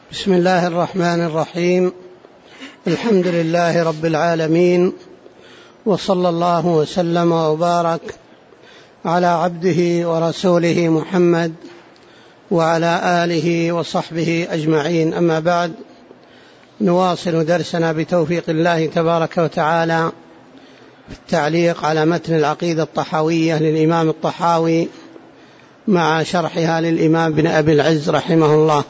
بسم الله الرحمن الرحيم. الحمد لله رب العالمين، وصلى الله وسلم وبارك على عبده ورسوله محمد وعلى آله وصحبه أجمعين. أما بعد، نواصل درسنا بتوفيق الله تبارك وتعالى في التعليق على متن العقيدة الطحاوية للإمام الطحاوي مع شرحها للإمام بن أبي العز رحمه الله.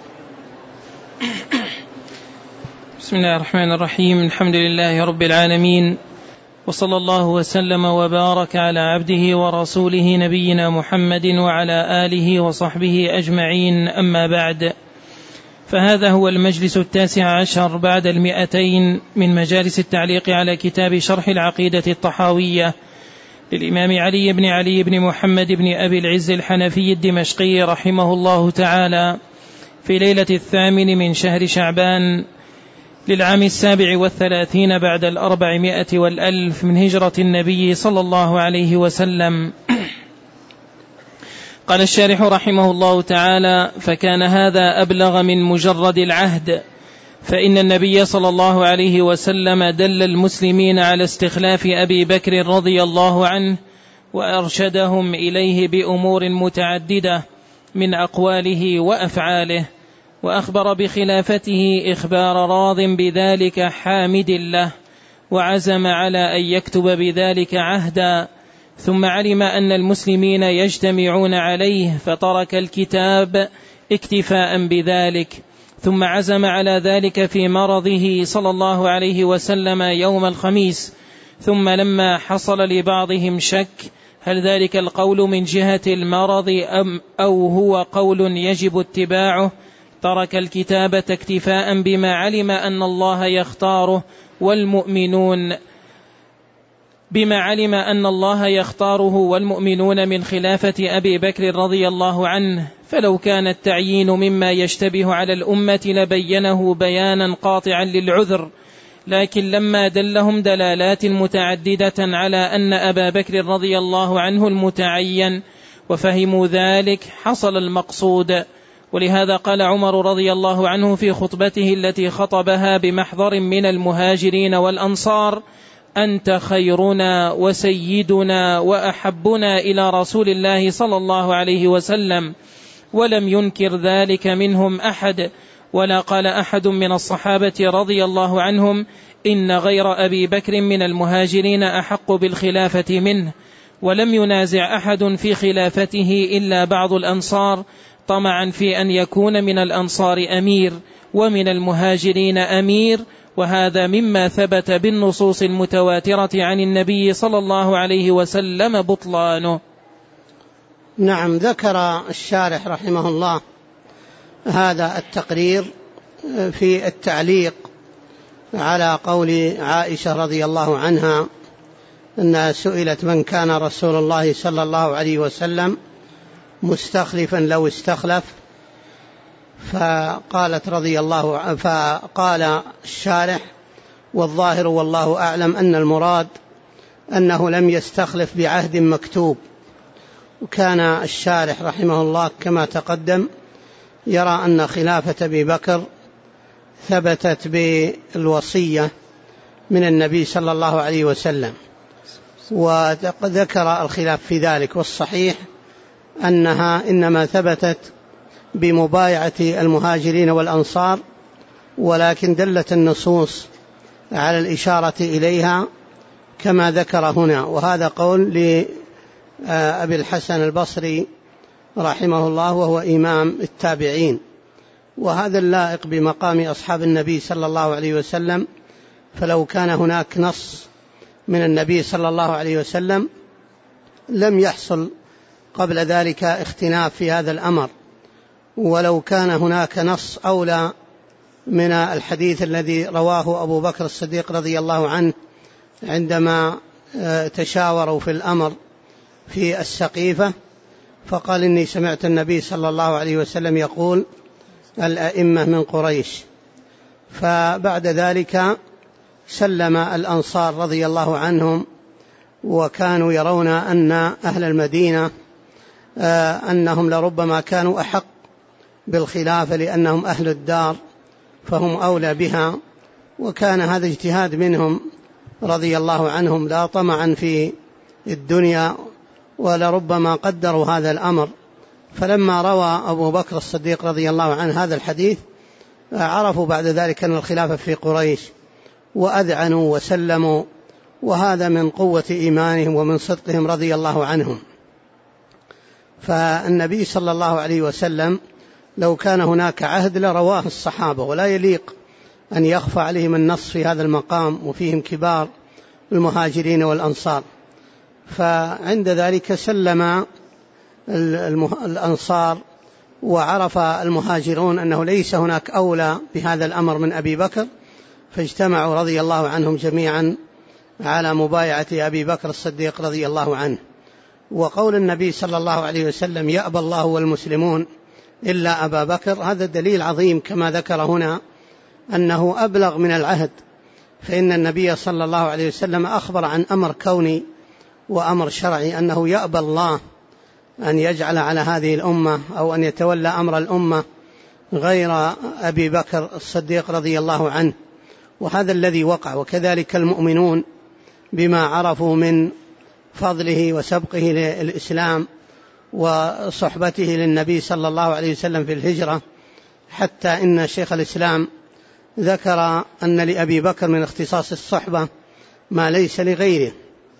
بسم الله الرحمن الرحيم. الحمد لله رب العالمين، وصلى الله وسلم وبارك على عبده ورسوله نبينا محمد وعلى آله وصحبه أجمعين. أما بعد، فهذا هو المجلس 19 بعد 200 من مجالس التعليق على كتاب شرح العقيدة الطحاوية للإمام علي بن محمد بن أبي العز الحنفي الدمشقي رحمه الله تعالى، في ليلة 8 من شهر شعبان للعام 37 بعد 400 والألف من هجرة النبي صلى الله عليه وسلم. قال الشارح رحمه الله تعالى: فكان هذا أبلغ من مجرد العهد، فإن النبي صلى الله عليه وسلم دل المسلمين على استخلاف أبي بكر رضي الله عنه، وأرشدهم إليه بأمور متعددة من أقواله وأفعاله، وأخبر بخلافته إخبار راض بذلك حامد له، وعزم على أن يكتب بذلك عهدا، ثم علم أن المسلمين يجتمعون عليه فترك الكتاب اكتفاء بذلك، ثم عزم على ذلك في مرضه صلى الله عليه وسلم يوم الخميس. ثم لما حصل لبعضهم شك هل ذلك القول من جهة المرض أو هو قول يجب اتباعه، ترك الكتابة اكتفاء بما علم أن الله يختاره والمؤمنون من خلافة أبي بكر رضي الله عنه. فلو كان التعيين مما يشتبه على الأمة لبينه بيانا قاطعا للعذر، لكن لما دلهم دلالات متعددة على أن أبا بكر رضي الله عنه المتعين وفهموا ذلك حصل المقصود. ولهذا قال عمر رضي الله عنه في خطبته التي خطبها بمحضر من المهاجرين والأنصار: أنت خيرنا وسيدنا وأحبنا إلى رسول الله صلى الله عليه وسلم، ولم ينكر ذلك منهم أحد، ولا قال أحد من الصحابة رضي الله عنهم إن غير أبي بكر من المهاجرين أحق بالخلافة منه، ولم ينازع أحد في خلافته إلا بعض الأنصار طمعا في أن يكون من الأنصار أمير ومن المهاجرين أمير، وهذا مما ثبت بالنصوص المتواترة عن النبي صلى الله عليه وسلم بطلانه. نعم، ذكر الشارح رحمه الله هذا التقرير في التعليق على قول عائشة رضي الله عنها أنها سئلت: من كان رسول الله صلى الله عليه وسلم مستخلفا لو استخلف؟ فقال الشارح: والظاهر والله أعلم أن المراد أنه لم يستخلف بعهد مكتوب. وكان الشارح رحمه الله كما تقدم يرى أن خلافة أبي بكر ثبتت بالوصية من النبي صلى الله عليه وسلم، وذكر الخلاف في ذلك، والصحيح أنها إنما ثبتت بمبايعة المهاجرين والأنصار، ولكن دلت النصوص على الإشارة إليها كما ذكر هنا. وهذا قول لأبي الحسن البصري رحمه الله، وهو إمام التابعين، وهذا اللائق بمقام أصحاب النبي صلى الله عليه وسلم. فلو كان هناك نص من النبي صلى الله عليه وسلم لم يحصل قبل ذلك اختلاف في هذا الأمر، ولو كان هناك نص أولى من الحديث الذي رواه أبو بكر الصديق رضي الله عنه عندما تشاوروا في الأمر في السقيفة، فقال: إني سمعت النبي صلى الله عليه وسلم يقول: الأئمة من قريش. فبعد ذلك سلم الأنصار رضي الله عنهم، وكانوا يرون أن أهل المدينة أنهم لربما كانوا أحق بالخلافة لأنهم أهل الدار فهم أولى بها. وكان هذا اجتهاد منهم رضي الله عنهم، لا طمعا في الدنيا، ولربما قدروا هذا الأمر. فلما روى أبو بكر الصديق رضي الله عنه هذا الحديث عرفوا بعد ذلك أن الخلافة في قريش، وأذعنوا وسلموا، وهذا من قوة إيمانهم ومن صدقهم رضي الله عنهم. فالنبي صلى الله عليه وسلم لو كان هناك عهد لرواه الصحابة، ولا يليق أن يخفى عليهم النص في هذا المقام، وفيهم كبار المهاجرين والأنصار. فعند ذلك سلم الأنصار، وعرف المهاجرون أنه ليس هناك أولى بهذا الأمر من أبي بكر، فاجتمعوا رضي الله عنهم جميعا على مبايعة أبي بكر الصديق رضي الله عنه. وقول النبي صلى الله عليه وسلم يأبى الله والمسلمون إلا أبا بكر، هذا دليل عظيم كما ذكر هنا أنه أبلغ من العهد، فإن النبي صلى الله عليه وسلم أخبر عن أمر كوني وأمر شرعي، أنه يأبى الله أن يجعل على هذه الأمة أو أن يتولى أمر الأمة غير أبي بكر الصديق رضي الله عنه، وهذا الذي وقع. وكذلك المؤمنون بما عرفوا من فضله وسبقه للإسلام وصحبته للنبي صلى الله عليه وسلم في الهجرة، حتى إن شيخ الإسلام ذكر أن لأبي بكر من اختصاص الصحبة ما ليس لغيره.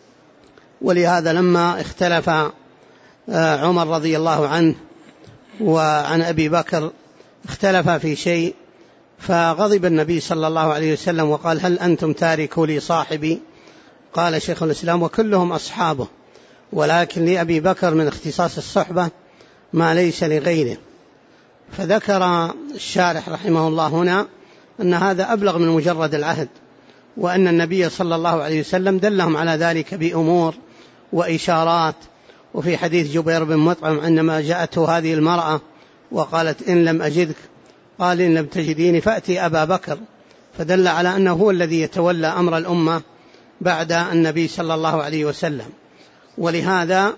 ولهذا لما اختلف عمر رضي الله عنه وعن أبي بكر اختلف في شيء، فغضب النبي صلى الله عليه وسلم وقال هل أنتم تاركوا لي صاحبي؟ قال شيخ الإسلام وكلهم أصحابه، ولكن لأبي بكر من اختصاص الصحبة ما ليس لغيره. فذكر الشارح رحمه الله هنا أن هذا أبلغ من مجرد العهد، وأن النبي صلى الله عليه وسلم دلهم على ذلك بأمور وإشارات. وفي حديث جبير بن مطعم عندما جاءته هذه المرأة وقالت إن لم أجدك، قال إن لم تجديني فأتي أبا بكر، فدل على أنه هو الذي يتولى أمر الأمة بعد النبي صلى الله عليه وسلم. ولهذا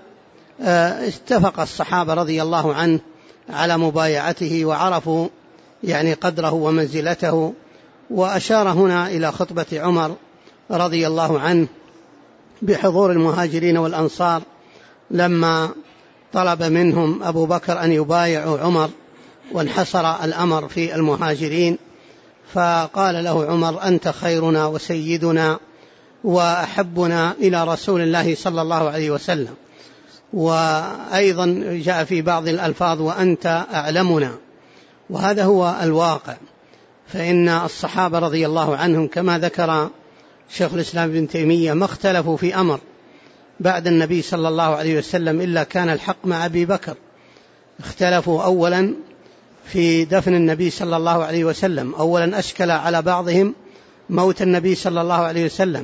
اتفق الصحابة رضي الله عنه على مبايعته، وعرفوا يعني قدره ومنزلته. وأشار هنا إلى خطبة عمر رضي الله عنه بحضور المهاجرين والأنصار لما طلب منهم أبو بكر أن يبايعوا عمر، وانحصر الأمر في المهاجرين، فقال له عمر أنت خيرنا وسيدنا وأحبنا إلى رسول الله صلى الله عليه وسلم. وأيضا جاء في بعض الألفاظ وأنت أعلمنا، وهذا هو الواقع. فإن الصحابة رضي الله عنهم كما ذكر شيخ الإسلام ابن تيمية ما اختلفوا في أمر بعد النبي صلى الله عليه وسلم إلا كان الحق مع أبي بكر. اختلفوا أولا في دفن النبي صلى الله عليه وسلم، أولا أشكل على بعضهم موت النبي صلى الله عليه وسلم،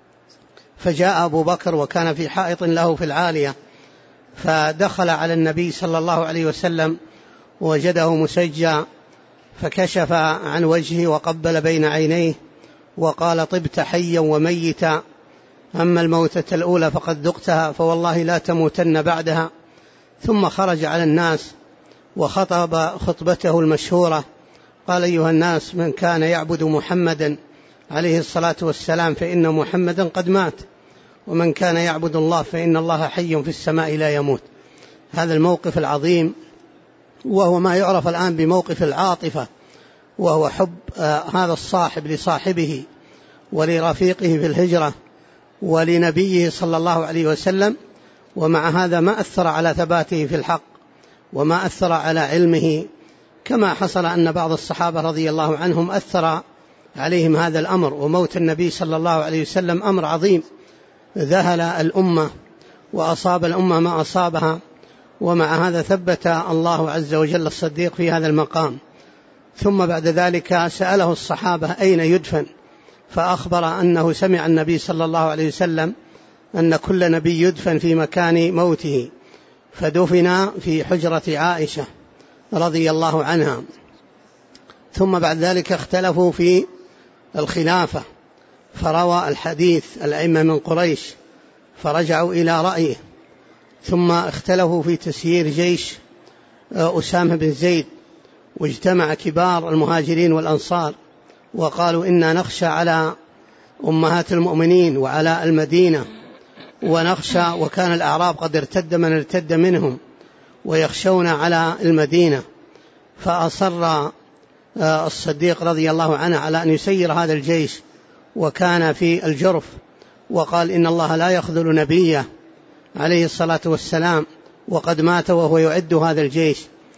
فجاء أبو بكر وكان في حائط له في العالية، فدخل على النبي صلى الله عليه وسلم ووجده مسجى، فكشف عن وجهه وقبل بين عينيه وقال طبت حيا وميتا، أما الموتة الأولى فقد ذقتها فوالله لا تموتن بعدها. ثم خرج على الناس وخطب خطبته المشهورة، قال أيها الناس من كان يعبد محمدا عليه الصلاة والسلام فإن محمدا قد مات، ومن كان يعبد الله فإن الله حي في السماء لا يموت. هذا الموقف العظيم، وهو ما يعرف الآن بموقف العاطفة، وهو حب هذا الصاحب لصاحبه ولرفيقه في الهجرة ولنبيه صلى الله عليه وسلم. ومع هذا ما أثر على ثباته في الحق وما أثر على علمه، كما حصل أن بعض الصحابة رضي الله عنهم أثر عليهم هذا الأمر. وموت النبي صلى الله عليه وسلم أمر عظيم ذهل الأمة وأصاب الأمة ما أصابها، ومع هذا ثبت الله عز وجل الصديق في هذا المقام. ثم بعد ذلك سأله الصحابة أين يدفن، فأخبر أنه سمع النبي صلى الله عليه وسلم أن كل نبي يدفن في مكان موته، فدفن في حجرة عائشة رضي الله عنها. ثم بعد ذلك اختلفوا في الخلافة، فروى الحديث الأئمة من قريش فرجعوا إلى رأيه. ثم اختلفوا في تسيير جيش أسامة بن زيد، واجتمع كبار المهاجرين والأنصار وقالوا إنا نخشى على أمهات المؤمنين وعلى المدينة ونخشى، وكان الأعراب قد ارتد من ارتد منهم ويخشون على المدينة، فأصر الصديق رضي الله عنه على أن يسير هذا الجيش، وكان في الجرف، وقال إن الله لا يخذل نبيه عليه الصلاة والسلام وقد مات وهو يعد هذا الجيش.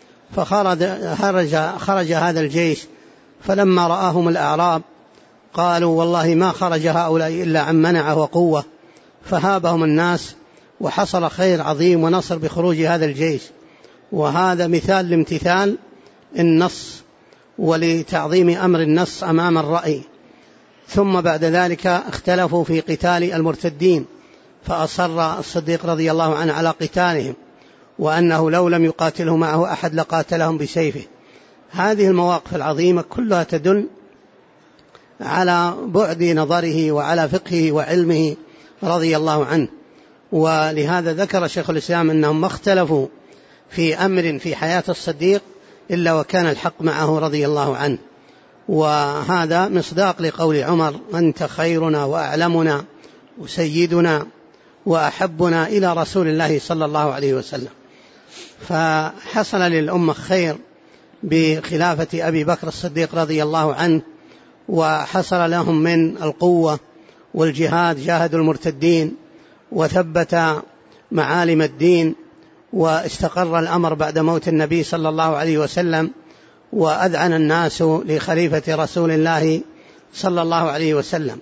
فخرج هذا الجيش، فلما رآهم الأعراب قالوا والله ما خرج هؤلاء إلا عن منعه وقوة، فهابهم الناس وحصل خير عظيم ونصر بخروج هذا الجيش. وهذا مثال لامتثال النص ولتعظيم أمر النص أمام الرأي. ثم بعد ذلك اختلفوا في قتال المرتدين، فأصر الصديق رضي الله عنه على قتالهم، وأنه لو لم يقاتله معه أحد لقاتلهم بسيفه. هذه المواقف العظيمة كلها تدل على بعد نظره وعلى فقهه وعلمه رضي الله عنه. ولهذا ذكر شيخ الإسلام أنهم ما اختلفوا في أمر في حياة الصديق إلا وكان الحق معه رضي الله عنه. وهذا مصداق لقول عمر أنت خيرنا وأعلمنا وسيدنا وأحبنا إلى رسول الله صلى الله عليه وسلم. فحصل للأمة خير بخلافة أبي بكر الصديق رضي الله عنه، وحصل لهم من القوة والجهاد، جاهدوا المرتدين وثبت معالم الدين، واستقر الأمر بعد موت النبي صلى الله عليه وسلم، وأذعن الناس لخليفة رسول الله صلى الله عليه وسلم.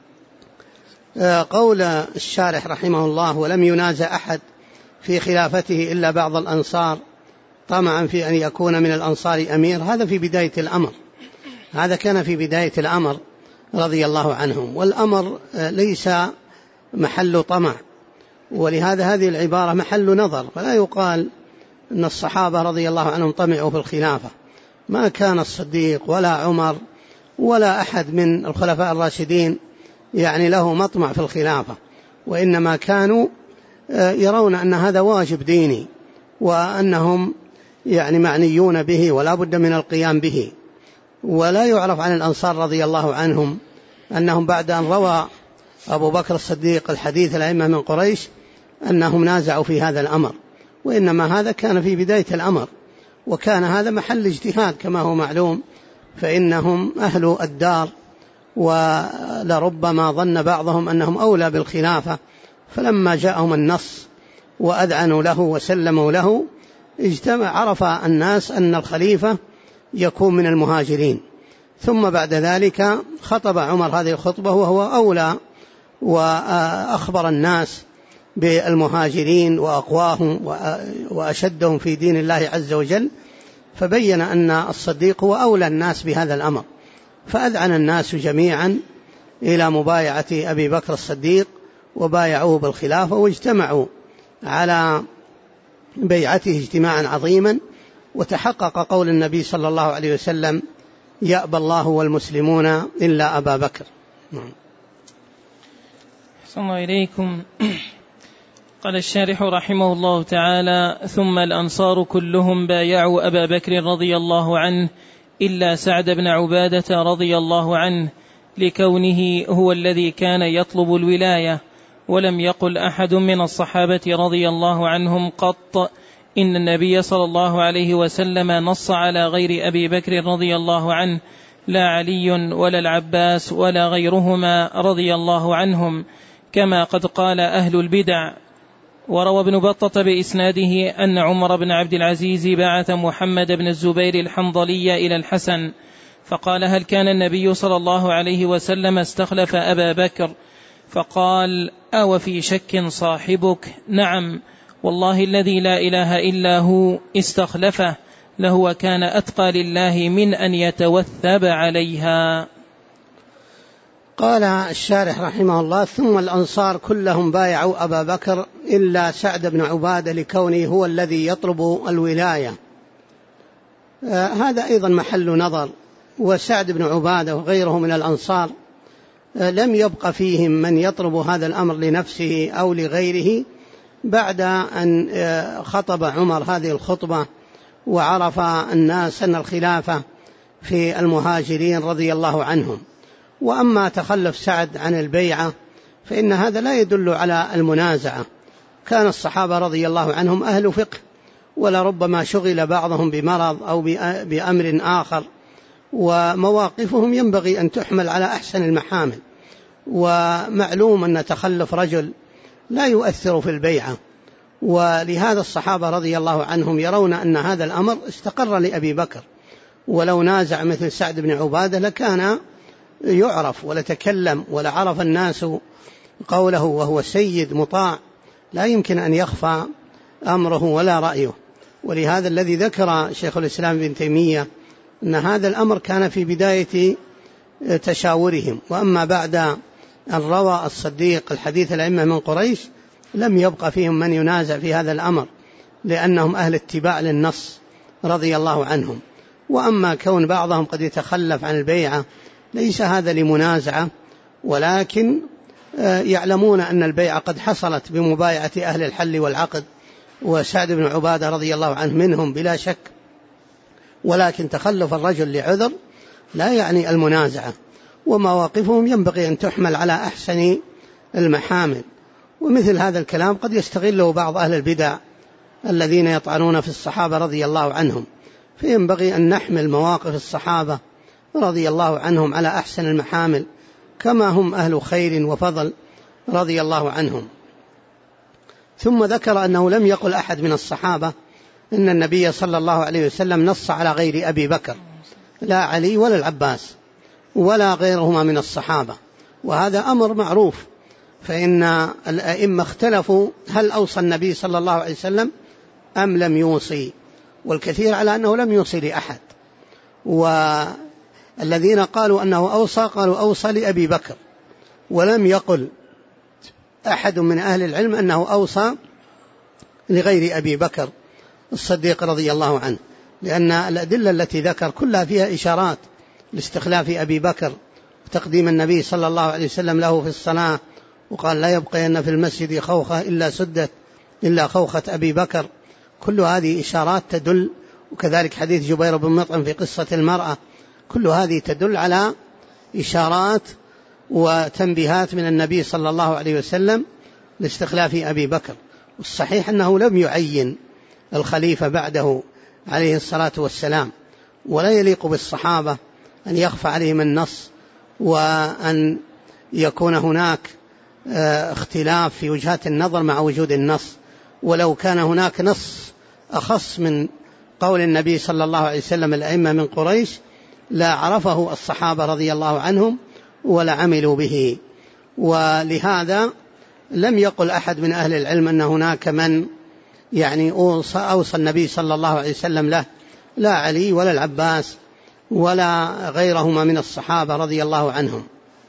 قول الشارح رحمه الله ولم ينازع أحد في خلافته إلا بعض الأنصار طمعا في أن يكون من الأنصار أمير، هذا في بداية الأمر، هذا كان في بداية الأمر رضي الله عنهم، والأمر ليس محل طمع، ولهذا هذه العبارة محل نظر، فلا يقال أن الصحابة رضي الله عنهم طمعوا في الخلافة. ما كان الصديق ولا عمر ولا أحد من الخلفاء الراشدين يعني له مطمع في الخلافة، وإنما كانوا يرون أن هذا واجب ديني وأنهم يعني معنيون به ولا بد من القيام به. ولا يعرف عن الأنصار رضي الله عنهم أنهم بعد أن روى أبو بكر الصديق الحديث الأئمة من قريش أنهم نازعوا في هذا الأمر، وإنما هذا كان في بداية الأمر، وكان هذا محل اجتهاد كما هو معلوم، فإنهم أهل الدار، ولربما ظن بعضهم أنهم أولى بالخلافة، فلما جاءهم النص وأذعنوا له وسلموا له عرف الناس أن الخليفة يكون من المهاجرين. ثم بعد ذلك خطب عمر هذه الخطبة وهو أولى، وأخبر الناس بالمهاجرين وأقواهم وأشدهم في دين الله عز وجل، فبين أن الصديق هو أولى الناس بهذا الأمر، فأذعن الناس جميعا إلى مبايعة أبي بكر الصديق وبايعوه بالخلافة، واجتمعوا على بيعته اجتماعا عظيما، وتحقق قول النبي صلى الله عليه وسلم يأبى الله والمسلمون إلا أبا بكر. صلى الله إليكم. قال الشارح رحمه الله تعالى: ثم الأنصار كلهم بايعوا أبا بكر رضي الله عنه إلا سعد بن عبادة رضي الله عنه، لكونه هو الذي كان يطلب الولاية. ولم يقل أحد من الصحابة رضي الله عنهم قط إن النبي صلى الله عليه وسلم نص على غير أبي بكر رضي الله عنه، لا علي ولا العباس ولا غيرهما رضي الله عنهم، كما قد قال أهل البدع. وروى ابن بطة بإسناده أن عمر بن عبد العزيز بعث محمد بن الزبير الحنظلي إلى الحسن فقال: هل كان النبي صلى الله عليه وسلم استخلف أبا بكر؟ فقال: أو في شك صاحبك؟ نعم والله الذي لا إله إلا هو استخلفه، لهو كان أتقى لله من أن يتوثب عليها. قال الشارح رحمه الله: ثم الأنصار كلهم بايعوا أبا بكر إلا سعد بن عبادة لكونه هو الذي يطلب الولاية. هذا أيضا محل نظر، وسعد بن عبادة وغيره من الأنصار لم يبق فيهم من يطلب هذا الأمر لنفسه أو لغيره بعد أن خطب عمر هذه الخطبة وعرف الناس أن الخلافة في المهاجرين رضي الله عنهم. وأما تخلف سعد عن البيعة فإن هذا لا يدل على المنازعة، كان الصحابة رضي الله عنهم أهل فقه، ولربما شغل بعضهم بمرض أو بأمر آخر، ومواقفهم ينبغي أن تحمل على أحسن المحامل. ومعلوم أن تخلف رجل لا يؤثر في البيعة، ولهذا الصحابة رضي الله عنهم يرون أن هذا الأمر استقر لأبي بكر، ولو نازع مثل سعد بن عبادة لكان يعرف ولتكلم ولعرف الناس قوله، وهو سيد مطاع لا يمكن أن يخفى أمره ولا رأيه. ولهذا الذي ذكر شيخ الإسلام ابن تيمية أن هذا الأمر كان في بداية تشاورهم، وأما بعد أن روى الصديق الحديث الأئمة من قريش لم يبقى فيهم من ينازع في هذا الأمر، لأنهم أهل اتباع للنص رضي الله عنهم. وأما كون بعضهم قد يتخلف عن البيعة ليس هذا لمنازعة، ولكن يعلمون أن البيعة قد حصلت بمبايعة أهل الحل والعقد، وسعد بن عبادة رضي الله عنه منهم بلا شك، ولكن تخلف الرجل لعذر لا يعني المنازعة، ومواقفهم ينبغي أن تحمل على أحسن المحامل. ومثل هذا الكلام قد يستغله بعض أهل البدع الذين يطعنون في الصحابة رضي الله عنهم، فينبغي أن نحمل مواقف الصحابة رضي الله عنهم على أحسن المحامل، كما هم أهل خير وفضل رضي الله عنهم. ثم ذكر أنه لم يقل أحد من الصحابة إن النبي صلى الله عليه وسلم نص على غير أبي بكر، لا علي ولا العباس ولا غيرهما من الصحابة، وهذا أمر معروف. فإن الأئمة اختلفوا هل أوصى النبي صلى الله عليه وسلم أم لم يوصي، والكثير على أنه لم يوصي لأحد، والذين قالوا أنه أوصى قالوا أوصى لأبي بكر، ولم يقل أحد من أهل العلم أنه أوصى لغير أبي بكر الصديق رضي الله عنه، لأن الأدلة التي ذكر كلها فيها إشارات لاستخلاف أبي بكر وتقديم النبي صلى الله عليه وسلم له في الصلاة، وقال لا يبقين في المسجد خوخة إلا سدت إلا خوخة أبي بكر. كل هذه إشارات تدل، وكذلك حديث جبير بن مطعم في قصة المرأة، كل هذه تدل على إشارات وتنبيهات من النبي صلى الله عليه وسلم لاستخلاف أبي بكر. والصحيح أنه لم يعين الخليفة بعده عليه الصلاة والسلام، ولا يليق بالصحابة أن يخفى عليهم النص، وأن يكون هناك اختلاف في وجهات النظر مع وجود النص. ولو كان هناك نص أخص من قول النبي صلى الله عليه وسلم الأئمة من قريش لا عرفه الصحابة رضي الله عنهم ولا عملوا به. ولهذا لم يقل أحد من أهل العلم أن هناك من يعني أوصى النبي صلى الله عليه وسلم له، لا علي ولا العباس ولا غيرهما من الصحابة رضي الله عنهم.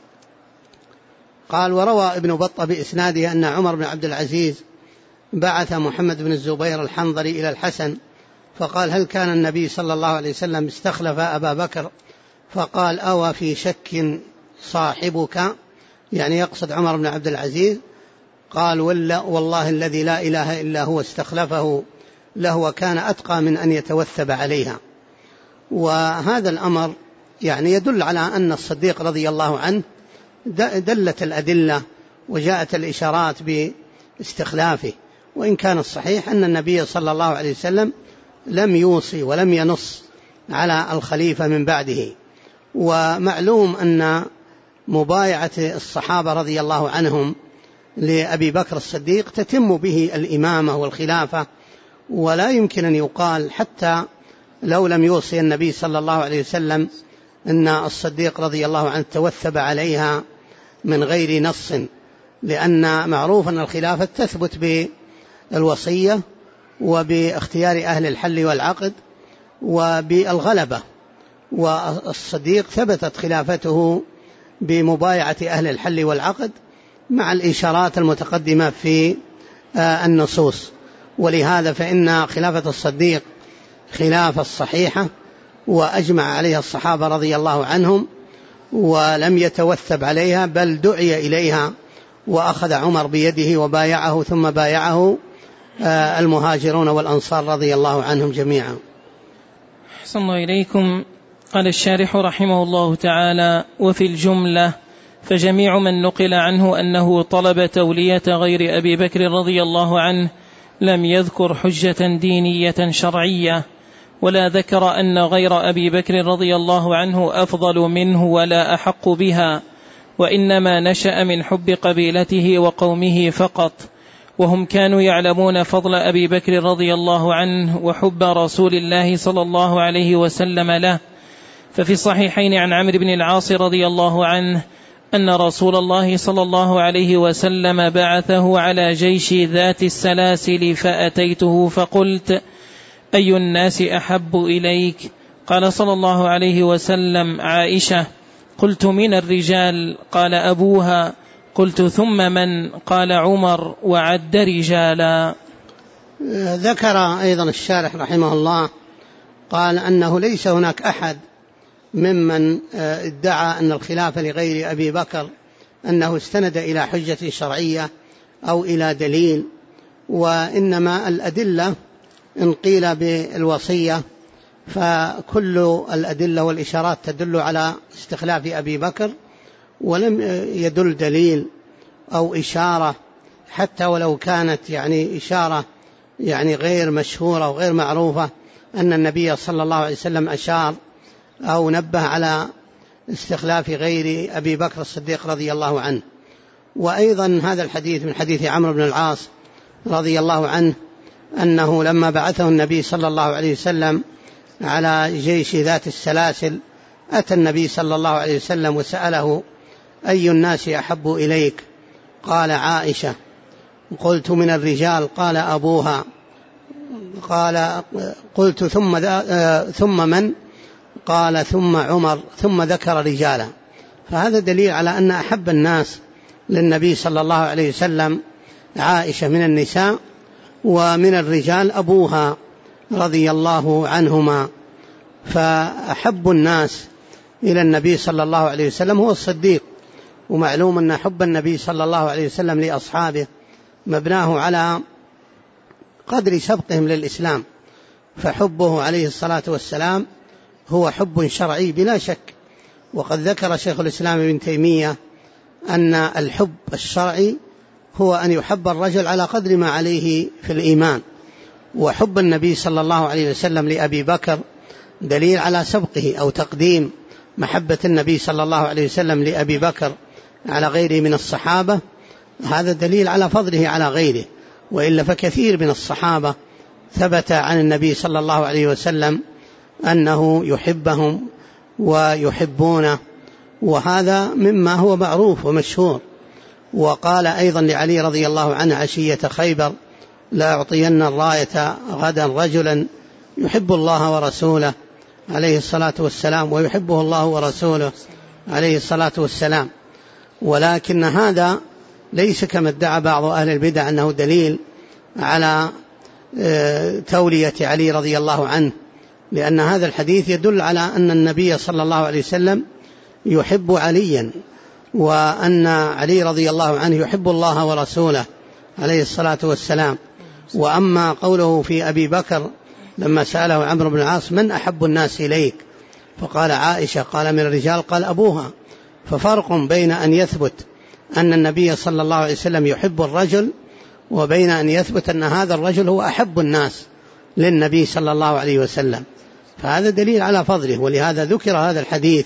قال: وروى ابن بطة بإسناده أن عمر بن عبد العزيز بعث محمد بن الزبير الحنظلي إلى الحسن فقال: هل كان النبي صلى الله عليه وسلم استخلف أبا بكر؟ فقال: أوى في شك صاحبك، يعني يقصد عمر بن عبد العزيز. قال: والله الذي لا إله إلا هو استخلفه له وكان أتقى من أن يتوثب عليها. وهذا الأمر يعني يدل على أن الصديق رضي الله عنه دلت الأدلة وجاءت الإشارات باستخلافه، وإن كان الصحيح أن النبي صلى الله عليه وسلم لم يوصي ولم ينص على الخليفة من بعده. ومعلوم أن مبايعة الصحابة رضي الله عنهم لأبي بكر الصديق تتم به الإمامة والخلافة، ولا يمكن أن يقال حتى لو لم يوصي النبي صلى الله عليه وسلم أن الصديق رضي الله عنه توثب عليها من غير نص، لأن معروف أن الخلافة تثبت بالوصية وباختيار أهل الحل والعقد وبالغلبة، والصديق ثبتت خلافته بمبايعة أهل الحل والعقد مع الإشارات المتقدمة في النصوص. ولهذا فإن خلافة الصديق خلافة الصحيحة وأجمع عليها الصحابة رضي الله عنهم، ولم يتوثب عليها بل دعي إليها، وأخذ عمر بيده وبايعه، ثم بايعه المهاجرون والأنصار رضي الله عنهم جميعا. أحسن الله إليكم. قال الشارح رحمه الله تعالى: وفي الجملة فجميع من نقل عنه أنه طلب تولية غير أبي بكر رضي الله عنه لم يذكر حجة دينية شرعية، ولا ذكر أن غير أبي بكر رضي الله عنه أفضل منه ولا أحق بها، وإنما نشأ من حب قبيلته وقومه فقط، وهم كانوا يعلمون فضل أبي بكر رضي الله عنه وحب رسول الله صلى الله عليه وسلم له. ففي الصحيحين عن عمرو بن العاص رضي الله عنه أن رسول الله صلى الله عليه وسلم بعثه على جيش ذات السلاسل، فأتيته فقلت: أي الناس أحب إليك؟ قال صلى الله عليه وسلم: عائشة. قلت: من الرجال؟ قال: أبوها. قلت: ثم من؟ قال: عمر، وعد رجالا. ذكر أيضا الشارح رحمه الله قال أنه ليس هناك أحد ممن ادعى أن الخلافة لغير أبي بكر أنه استند إلى حجة شرعية أو إلى دليل، وإنما الأدلة إن قيل بالوصية فكل الأدلة والإشارات تدل على استخلاف أبي بكر، ولم يدل دليل أو إشارة حتى ولو كانت إشارة غير مشهورة وغير معروفة أن النبي صلى الله عليه وسلم أشار أو نبه على استخلاف غير أبي بكر الصديق رضي الله عنه. وأيضا هذا الحديث من حديث عمرو بن العاص رضي الله عنه أنه لما بعثه النبي صلى الله عليه وسلم على جيش ذات السلاسل أتى النبي صلى الله عليه وسلم وسأله: أي الناس أحب إليك؟ قال: عائشة. قلت: من الرجال؟ قال: أبوها. قال: قلت: ثم من؟ قال: ثم عمر، ثم ذكر رجالا. فهذا دليل على أن أحب الناس للنبي صلى الله عليه وسلم عائشة من النساء، ومن الرجال أبوها رضي الله عنهما. فأحب الناس إلى النبي صلى الله عليه وسلم هو الصديق، ومعلوم أن حب النبي صلى الله عليه وسلم لأصحابه مبناه على قدر سبقهم للإسلام، فحبه عليه الصلاة والسلام هو حب شرعي بلا شك. وقد ذكر شيخ الإسلام ابن تيمية أن الحب الشرعي هو أن يحب الرجل على قدر ما عليه في الإيمان، وحب النبي صلى الله عليه وسلم لأبي بكر دليل على سبقه أو تقديم محبة النبي صلى الله عليه وسلم لأبي بكر على غيره من الصحابة، هذا دليل على فضله على غيره. وإلا فكثير من الصحابة ثبت عن النبي صلى الله عليه وسلم أنه يحبهم ويحبونه، وهذا مما هو معروف ومشهور. وقال أيضا لعلي رضي الله عنه عشية خيبر: لا أعطين الراية غدا رجلا يحب الله ورسوله عليه الصلاة والسلام ويحبه الله ورسوله عليه الصلاة والسلام. ولكن هذا ليس كما ادعى بعض أهل البدع أنه دليل على تولية علي رضي الله عنه، لأن هذا الحديث يدل على أن النبي صلى الله عليه وسلم يحب عليا، وأن علي رضي الله عنه يحب الله ورسوله عليه الصلاة والسلام. وأما قوله في أبي بكر لما سأله عمرو بن العاص: من أحب الناس إليك؟ فقال: عائشة. قال: من الرجال؟ قال: أبوها. ففرق بين أن يثبت أن النبي صلى الله عليه وسلم يحب الرجل، وبين أن يثبت أن هذا الرجل هو أحب الناس للنبي صلى الله عليه وسلم، فهذا دليل على فضله. ولهذا ذكر هذا الحديث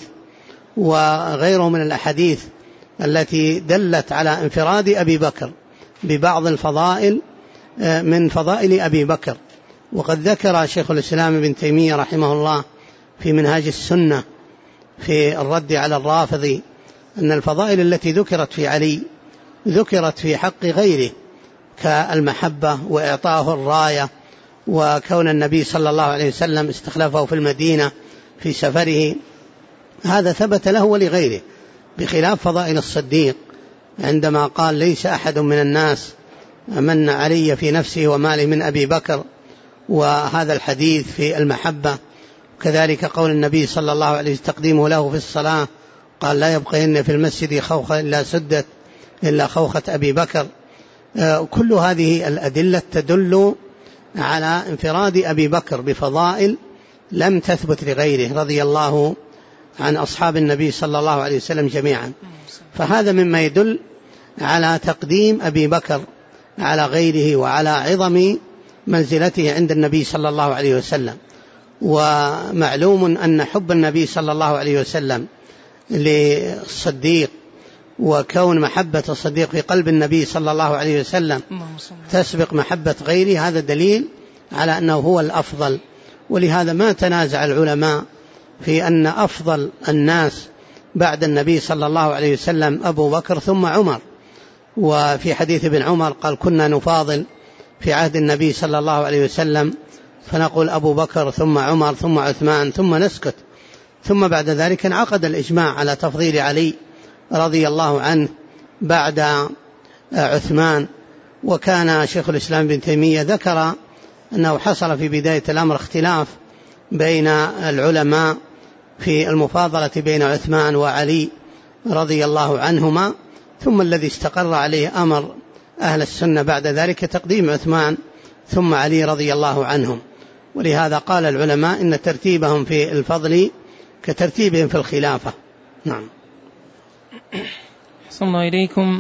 وغيره من الأحاديث التي دلت على انفراد أبي بكر ببعض الفضائل من فضائل أبي بكر. وقد ذكر شيخ الإسلام ابن تيمية رحمه الله في منهاج السنة في الرد على الرافضي أن الفضائل التي ذكرت في علي ذكرت في حق غيره، كالمحبة وإعطاه الراية، وكون النبي صلى الله عليه وسلم استخلفه في المدينة في سفره، هذا ثبت له ولغيره، بخلاف فضائل الصديق عندما قال: ليس أحد من الناس من علي في نفسه وماله من أبي بكر، وهذا الحديث في المحبة. كذلك قول النبي صلى الله عليه وسلم تقديمه له في الصلاة، قال: لا يبقين في المسجد خوخة إلا سدت إلا خوخة أبي بكر. كل هذه الأدلة تدل على انفراد أبي بكر بفضائل لم تثبت لغيره رضي الله عن أصحاب النبي صلى الله عليه وسلم جميعا. فهذا مما يدل على تقديم أبي بكر على غيره وعلى عظم منزلته عند النبي صلى الله عليه وسلم. ومعلوم أن حب النبي صلى الله عليه وسلم للصديق وكون محبة الصديق في قلب النبي صلى الله عليه وسلم تسبق محبة غيره، هذا دليل على أنه هو الأفضل. ولهذا ما تنازع العلماء في أن أفضل الناس بعد النبي صلى الله عليه وسلم أبو بكر ثم عمر. وفي حديث ابن عمر قال: كنا نفاضل في عهد النبي صلى الله عليه وسلم فنقول أبو بكر ثم عمر ثم عثمان ثم نسكت. ثم بعد ذلك انعقد الإجماع على تفضيل علي رضي الله عنه بعد عثمان. وكان شيخ الإسلام ابن تيمية ذكر أنه حصل في بداية الأمر اختلاف بين العلماء في المفاضلة بين عثمان وعلي رضي الله عنهما، ثم الذي استقر عليه أمر أهل السنة بعد ذلك تقديم عثمان ثم علي رضي الله عنهم. ولهذا قال العلماء إن ترتيبهم في الفضل كترتيبهم في الخلافة. نعم. أحسن الله إليكم.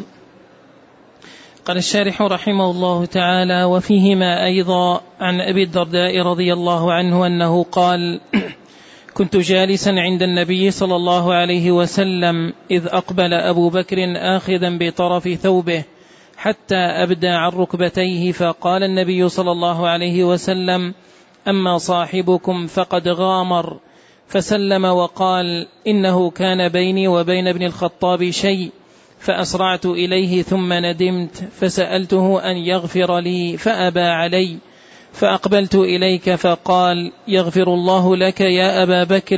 قال الشارح رحمه الله تعالى: وفيهما أيضا عن أبي الدرداء رضي الله عنه أنه قال: كنت جالسا عند النبي صلى الله عليه وسلم إذ أقبل أبو بكر آخذا بطرف ثوبه حتى أبدى عن ركبتيه، فقال النبي صلى الله عليه وسلم: أما صاحبكم فقد غامر. فسلم وقال: إنه كان بيني وبين ابن الخطاب شيء، فأسرعت إليه ثم ندمت فسألته أن يغفر لي فأبى علي، فأقبلت إليك فقال: يغفر الله لك يا أبا بكر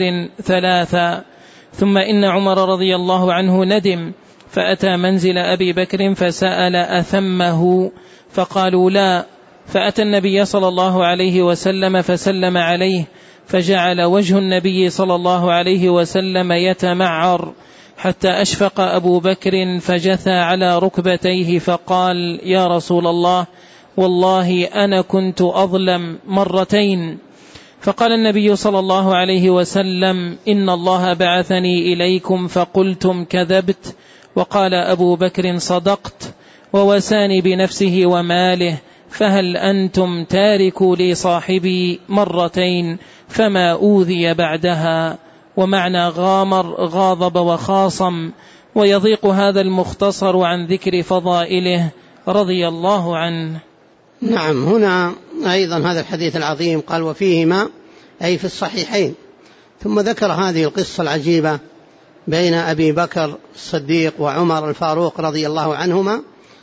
3. ثم إن عمر رضي الله عنه ندم فأتى منزل أبي بكر فسأل أثمه، فقالوا لا. فأتى النبي صلى الله عليه وسلم فسلم عليه، فجعل وجه النبي صلى الله عليه وسلم يتمعر حتى أشفق أبو بكر فجثى على ركبتيه فقال: يا رسول الله، والله أنا كنت أظلم 2. فقال النبي صلى الله عليه وسلم: إن الله بعثني إليكم فقلتم كذبت. وقال أبو بكر: صدقت. ووساني بنفسه وماله، فهل أنتم تاركوا لي صاحبي 2 فما أوذي بعدها. ومعنى غامر غاضب وخاصم. ويضيق هذا المختصر عن ذكر فضائله رضي الله عنه. نعم. هنا أيضا هذا الحديث العظيم قال: وفيهما أي في الصحيحين. ثم ذكر هذه القصة العجيبة بين أبي بكر الصديق وعمر الفاروق رضي الله عنهما،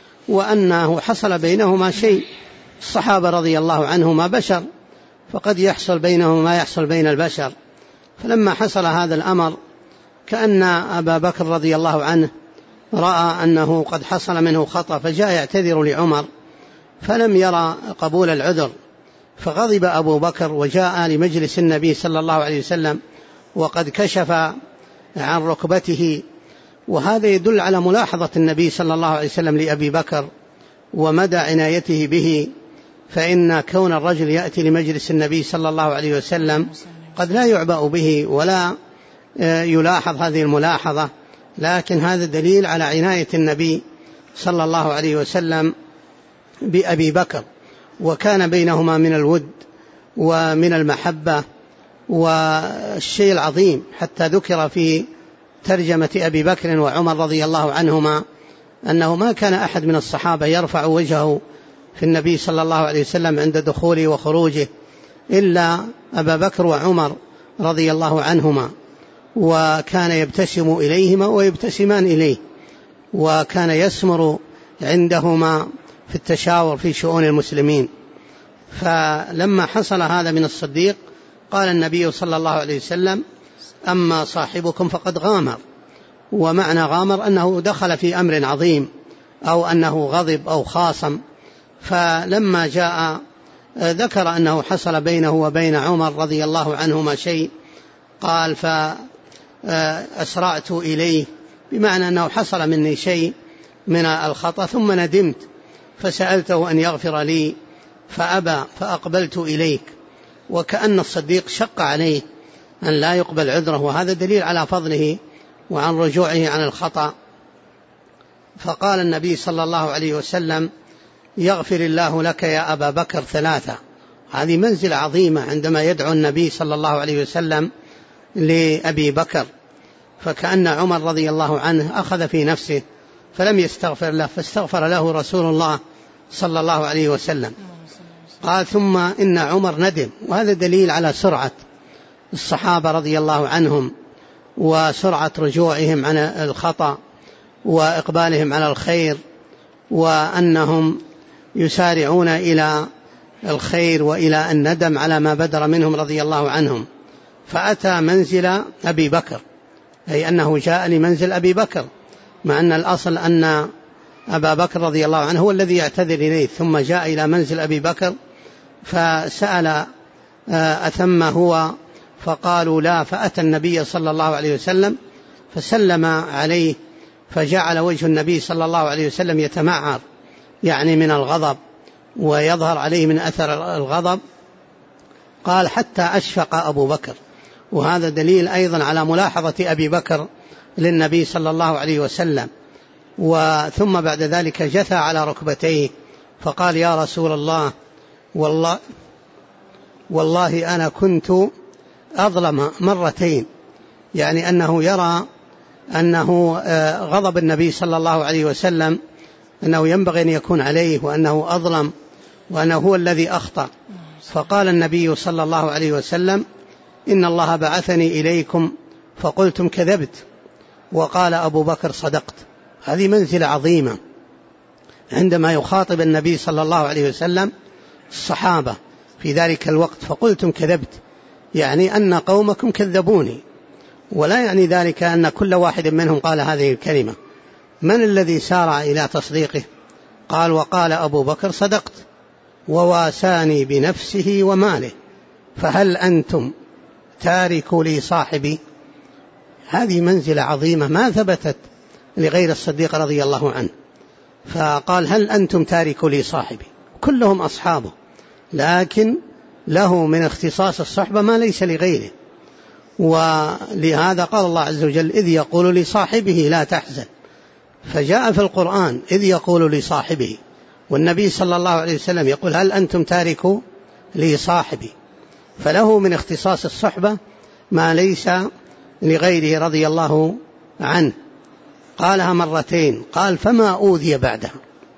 وأنه حصل بينهما شيء. الصحابة رضي الله عنهما بشر، فقد يحصل بينهم ما يحصل بين البشر. فلما حصل هذا الأمر كأن أبا بكر رضي الله عنه رأى أنه قد حصل منه خطأ، فجاء يعتذر لعمر فلم يرى قبول العذر، فغضب أبو بكر وجاء لمجلس النبي صلى الله عليه وسلم وقد كشف عن ركبته. وهذا يدل على ملاحظة النبي صلى الله عليه وسلم لأبي بكر ومدى عنايته به. فإن كون الرجل يأتي لمجلس النبي صلى الله عليه وسلم قد لا يعبأ به ولا يلاحظ هذه الملاحظة، لكن هذا دليل على عناية النبي صلى الله عليه وسلم بأبي بكر. وكان بينهما من الود ومن المحبة والشيء العظيم، حتى ذكر في ترجمة أبي بكر وعمر رضي الله عنهما أنه ما كان أحد من الصحابة يرفع وجهه في النبي صلى الله عليه وسلم عند دخوله وخروجه إلا أبا بكر وعمر رضي الله عنهما، وكان يبتسم إليهما ويبتسمان إليه، وكان يسمر عندهما في التشاور في شؤون المسلمين. فلما حصل هذا من الصديق قال النبي صلى الله عليه وسلم: أما صاحبكم فقد غامر. ومعنى غامر أنه دخل في أمر عظيم أو أنه غضب أو خاصم. فلما جاء ذكر أنه حصل بينه وبين عمر رضي الله عنهما شيء، قال: فأسرعت إليه، بمعنى أنه حصل مني شيء من الخطأ ثم ندمت فسألته أن يغفر لي فأبى، فأقبلت إليك. وكأن الصديق شق عليه أن لا يقبل عذره، وهذا دليل على فضله وعن رجوعه عن الخطأ. فقال النبي صلى الله عليه وسلم: يغفر الله لك يا أبا بكر 3. هذه منزلة عظيمة عندما يدعو النبي صلى الله عليه وسلم لأبي بكر. فكأن عمر رضي الله عنه أخذ في نفسه فلم يستغفر له، فاستغفر له رسول الله صلى الله عليه وسلم. قال: ثم إن عمر ندم. وهذا دليل على سرعة الصحابة رضي الله عنهم وسرعة رجوعهم عن الخطأ وإقبالهم على الخير، وأنهم يسارعون إلى الخير وإلى الندم على ما بدر منهم رضي الله عنهم. فأتى منزل أبي بكر، أي أنه جاء لمنزل أبي بكر، مع أن الأصل أن أبا بكر رضي الله عنه هو الذي يعتذر إليه، ثم جاء إلى منزل أبي بكر فسأل: أثم هو؟ فقالوا: لا. فأتى النبي صلى الله عليه وسلم فسلم عليه، فجعل وجه النبي صلى الله عليه وسلم يتمعر يعني من الغضب، ويظهر عليه من أثر الغضب. قال: حتى أشفق أبو بكر. وهذا دليل أيضا على ملاحظة أبي بكر للنبي صلى الله عليه وسلم. ثم بعد ذلك جثى على ركبتيه فقال: يا رسول الله، والله أنا كنت أظلم مرتين، يعني أنه يرى أنه غضب النبي صلى الله عليه وسلم أنه ينبغي أن يكون عليه، وأنه أظلم، وأنه هو الذي أخطأ. فقال النبي صلى الله عليه وسلم: إن الله بعثني إليكم فقلتم كذبت، وقال أبو بكر صدقت. هذه منزلة عظيمة عندما يخاطب النبي صلى الله عليه وسلم الصحابة في ذلك الوقت: فقلتم كذبت، يعني أن قومكم كذبوني، ولا يعني ذلك أن كل واحد منهم قال هذه الكلمة. من الذي سارع إلى تصديقه؟ قال: وقال أبو بكر صدقت، وواساني بنفسه وماله، فهل أنتم تاركوا لي صاحبي؟ هذه منزلة عظيمة ما ثبتت لغير الصديق رضي الله عنه. فقال: هل أنتم تاركوا لي صاحبي؟ كلهم أصحابه، لكن له من اختصاص الصحبة ما ليس لغيره. ولهذا قال الله عز وجل: إذ يقول لصاحبه لا تحزن. فجاء في القرآن إذ يقول لصاحبه، والنبي صلى الله عليه وسلم يقول: هل أنتم تاركوا لي صاحبي؟ فله من اختصاص الصحبة ما ليس لغيره رضي الله عنه. قالها مرتين، قال: فما أوذي بعدها.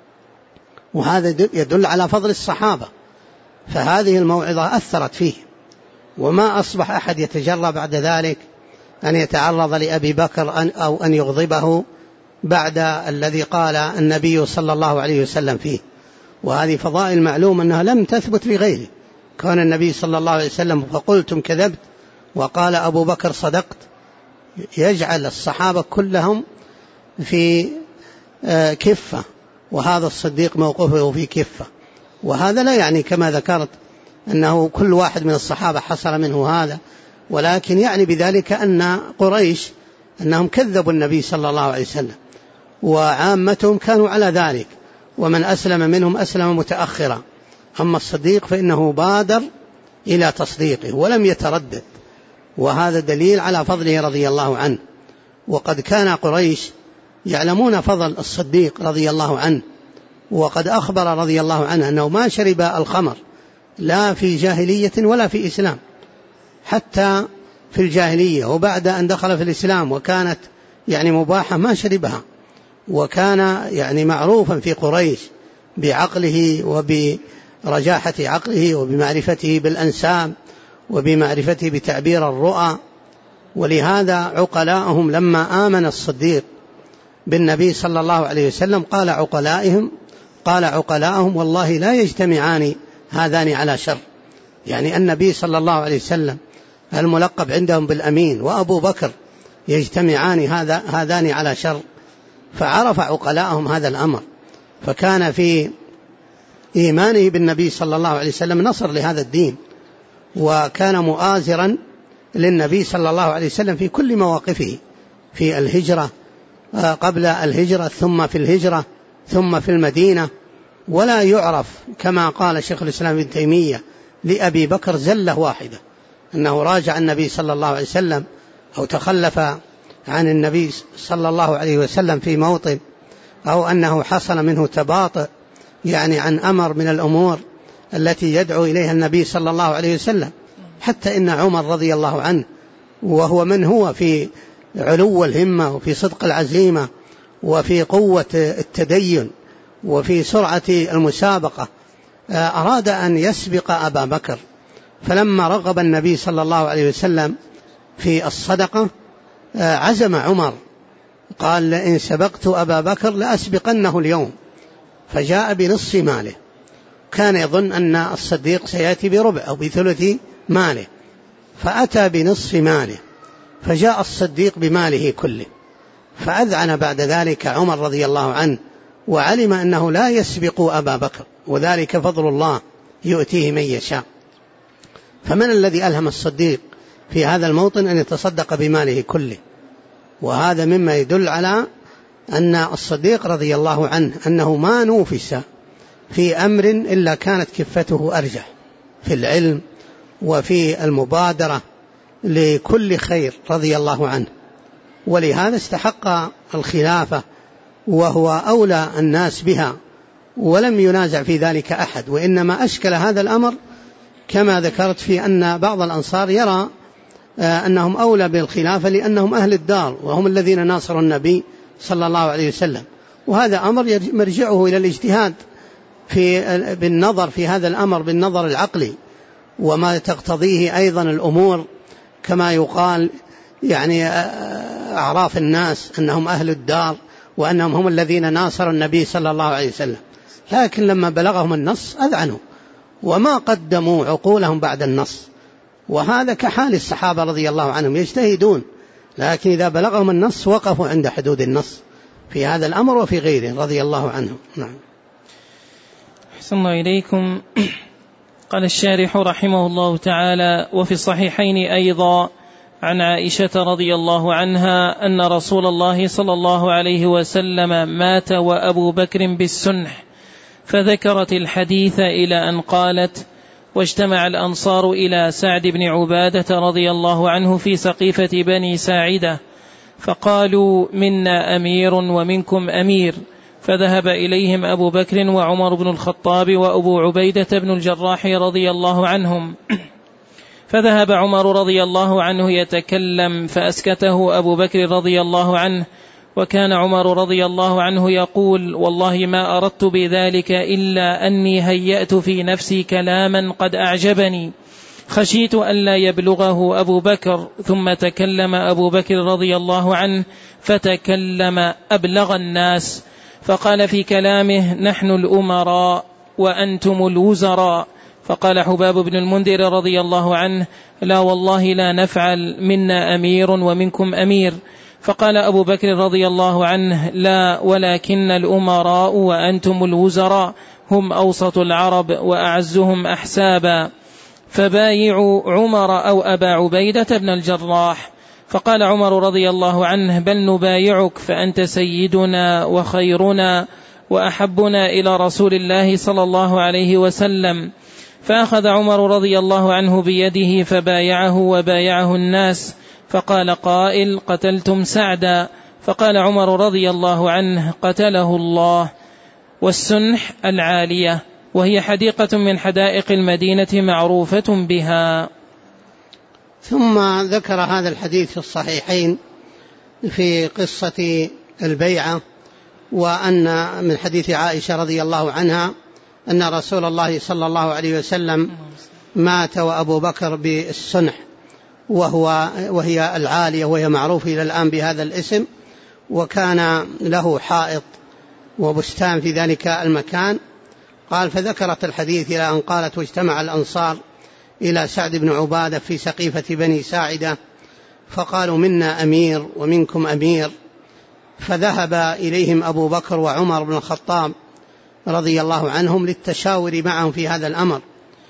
وهذا يدل على فضل الصحابة، فهذه الموعظة أثرت فيه، وما أصبح أحد يتجرى بعد ذلك أن يتعرض لأبي بكر أو أن يغضبه بعد الذي قال النبي صلى الله عليه وسلم فيه. وهذه فضائل معلوم أنها لم تثبت لغيره. كان النبي صلى الله عليه وسلم فقلتم كذبت، وقال أبو بكر صدقت، يجعل الصحابة كلهم في كفة، وهذا الصديق موقفه في كفة. وهذا لا يعني كما ذكرت أنه كل واحد من الصحابة حصل منه هذا، ولكن يعني بذلك أن قريش أنهم كذبوا النبي صلى الله عليه وسلم، وعامتهم كانوا على ذلك، ومن أسلم منهم أسلم متأخرا. أما الصديق فإنه بادر إلى تصديقه ولم يتردد، وهذا دليل على فضله رضي الله عنه. وقد كان قريش يعلمون فضل الصديق رضي الله عنه، وقد أخبر رضي الله عنه أنه ما شرب الخمر لا في جاهلية ولا في إسلام، حتى في الجاهلية وبعد أن دخل في الإسلام وكانت يعني مباحة ما شربها. وكان يعني معروفا في قريش بعقله وبرجاحة عقله وبمعرفته بالأنساب وبمعرفته بتعبير الرؤى. ولهذا عقلاءهم لما آمن الصديق بالنبي صلى الله عليه وسلم قال عقلاءهم والله لا يجتمعان هذان على شر، يعني النبي صلى الله عليه وسلم الملقب عندهم بالأمين وأبو بكر يجتمعان هذان على شر. فعرف عقلاءهم هذا الأمر، فكان في إيمانه بالنبي صلى الله عليه وسلم نصر لهذا الدين، وكان مؤازرا للنبي صلى الله عليه وسلم في كل مواقفه، في الهجرة، قبل الهجرة، ثم في الهجرة، ثم في المدينة. ولا يعرف كما قال شيخ الإسلام ابن تيمية لأبي بكر زلة واحدة، أنه راجع النبي صلى الله عليه وسلم أو تخلف عن النبي صلى الله عليه وسلم في موطن، أو أنه حصل منه تباطؤ يعني عن أمر من الأمور التي يدعو إليها النبي صلى الله عليه وسلم. حتى إن عمر رضي الله عنه، وهو من هو في علو الهمة وفي صدق العزيمة وفي قوة التدين وفي سرعة المسابقة، أراد أن يسبق أبا بكر، فلما رغب النبي صلى الله عليه وسلم في الصدقة عزم عمر، قال: لئن سبقت أبا بكر لأسبقنه اليوم، فجاء بنصف ماله. كان يظن أن الصديق سيأتي بربع أو بثلث ماله، فأتى بنصف ماله، فجاء الصديق بماله كله، فأذعن بعد ذلك عمر رضي الله عنه، وعلم أنه لا يسبق أبا بكر، وذلك فضل الله يؤتيه من يشاء. فمن الذي ألهم الصديق في هذا الموطن أن يتصدق بماله كله؟ وهذا مما يدل على أن الصديق رضي الله عنه أنه ما نوفس في أمر إلا كانت كفته أرجح في العلم وفي المبادرة لكل خير رضي الله عنه، ولهذا استحق الخلافة وهو أولى الناس بها، ولم ينازع في ذلك أحد. وإنما أشكل هذا الأمر كما ذكرت في أن بعض الأنصار يرى أنهم أولى بالخلافة لأنهم أهل الدار وهم الذين ناصروا النبي صلى الله عليه وسلم، وهذا أمر مرجعه إلى الاجتهاد بالنظر في هذا الأمر بالنظر العقلي، وما تقتضيه أيضا الأمور كما يقال يعني أعراف الناس أنهم أهل الدار وأنهم هم الذين ناصروا النبي صلى الله عليه وسلم. لكن لما بلغهم النص أذعنوا وما قدموا عقولهم بعد النص، وهذا كحال الصحابة رضي الله عنهم يجتهدون، لكن إذا بلغهم النص وقفوا عند حدود النص في هذا الأمر وفي غيره رضي الله عنهم. نعم. أحسن الله إليكم. قال الشارح رحمه الله تعالى: وفي الصحيحين أيضا عن عائشة رضي الله عنها أن رسول الله صلى الله عليه وسلم مات وأبو بكر بالسنح، فذكرت الحديث إلى أن قالت: واجتمع الأنصار إلى سعد بن عبادة رضي الله عنه في سقيفة بني ساعدة، فقالوا: منا أمير ومنكم أمير، فذهب إليهم أبو بكر وعمر بن الخطاب وأبو عبيدة بن الجراح رضي الله عنهم، فذهب عمر رضي الله عنه يتكلم فأسكته أبو بكر رضي الله عنه، وكان عمر رضي الله عنه يقول: والله ما أردت بذلك إلا أني هيأت في نفسي كلاما قد أعجبني، خشيت أن لا يبلغه أبو بكر. ثم تكلم أبو بكر رضي الله عنه فتكلم أبلغ الناس، فقال في كلامه: نحن الأمراء وأنتم الوزراء. فقال حباب بن المنذر رضي الله عنه: لا والله لا نفعل، منا أمير ومنكم أمير. فقال أبو بكر رضي الله عنه: لا، ولكن الأمراء وأنتم الوزراء هم أوسط العرب وأعزهم أحسابا، فبايعوا عمر أو أبا عبيدة بن الجراح. فقال عمر رضي الله عنه: بل نبايعك، فأنت سيدنا وخيرنا وأحبنا إلى رسول الله صلى الله عليه وسلم. فأخذ عمر رضي الله عنه بيده فبايعه وبايعه الناس. فقال قائل: قتلتم سعدا؟ فقال عمر رضي الله عنه: قتله الله. والسنح العالية، وهي حديقة من حدائق المدينة معروفة بها. ثم ذكر هذا الحديث في الصحيحين في قصة البيعة، وأن من حديث عائشة رضي الله عنها أن رسول الله صلى الله عليه وسلم مات وأبو بكر بالسنح، وهي العالية، وهي معروفة إلى الآن بهذا الاسم، وكان له حائط وبستان في ذلك المكان. قال: فذكرت الحديث إلى أن قالت: واجتمع الأنصار إلى سعد بن عبادة في سقيفة بني ساعدة، فقالوا: منا أمير ومنكم أمير، فذهب إليهم أبو بكر وعمر بن الخطاب رضي الله عنهم للتشاور معهم في هذا الأمر،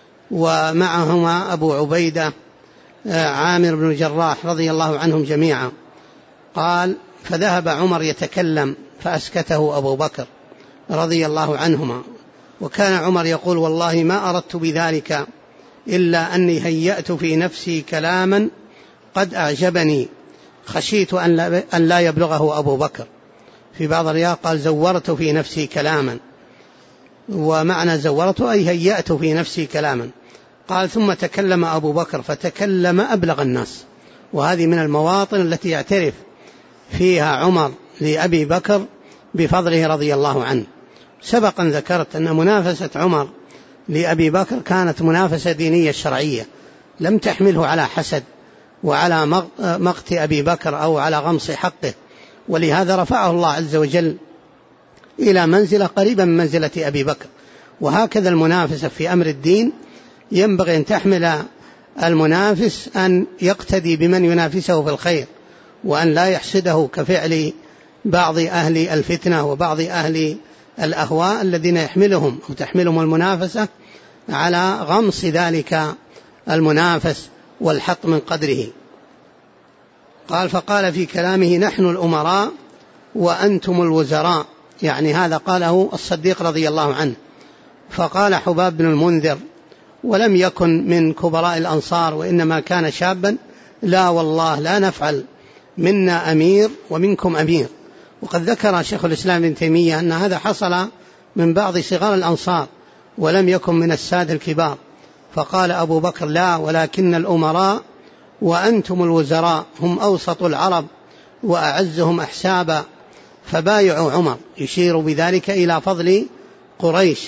ومعهما أبو عبيدة عامر بن الجراح رضي الله عنهم جميعا. قال: فذهب عمر يتكلم فأسكته أبو بكر رضي الله عنهما، وكان عمر يقول: والله ما أردت بذلك إلا أني هيأت في نفسي كلاما قد أعجبني خشيت أن لا يبلغه أبو بكر. في بعض الروايات قال زورت في نفسي كلاما، ومعنى زورت أي هيأت في نفسي كلاما. قال ثم تكلم أبو بكر فتكلم أبلغ الناس. وهذه من المواطن التي يعترف فيها عمر لأبي بكر بفضله رضي الله عنه. سبقا ذكرت أن منافسة عمر لأبي بكر كانت منافسة دينية شرعية، لم تحمله على حسد وعلى مقت أبي بكر أو على غمص حقه، ولهذا رفعه الله عز وجل إلى منزلة قريبة من منزلة أبي بكر. وهكذا المنافسة في أمر الدين ينبغي أن تحمل المنافس أن يقتدي بمن ينافسه في الخير، وأن لا يحسده كفعل بعض أهل الفتنة وبعض أهل الأهواء الذين يحملهم أو تحملهم المنافسة على غمص ذلك المنافس والحط من قدره. قال فقال في كلامه نحن الأمراء وأنتم الوزراء، يعني هذا قاله الصديق رضي الله عنه. فقال حباب بن المنذر ولم يكن من كبراء الأنصار وإنما كان شابا لا والله لا نفعل، منا أمير ومنكم أمير. وقد ذكر شيخ الإسلام ابن تيمية أن هذا حصل من بعض صغار الأنصار ولم يكن من السادة الكبار. فقال أبو بكر لا ولكن الأمراء وأنتم الوزراء هم أوسط العرب وأعزهم أحسابا، فبايعوا عمر، يشير بذلك إلى فضل قريش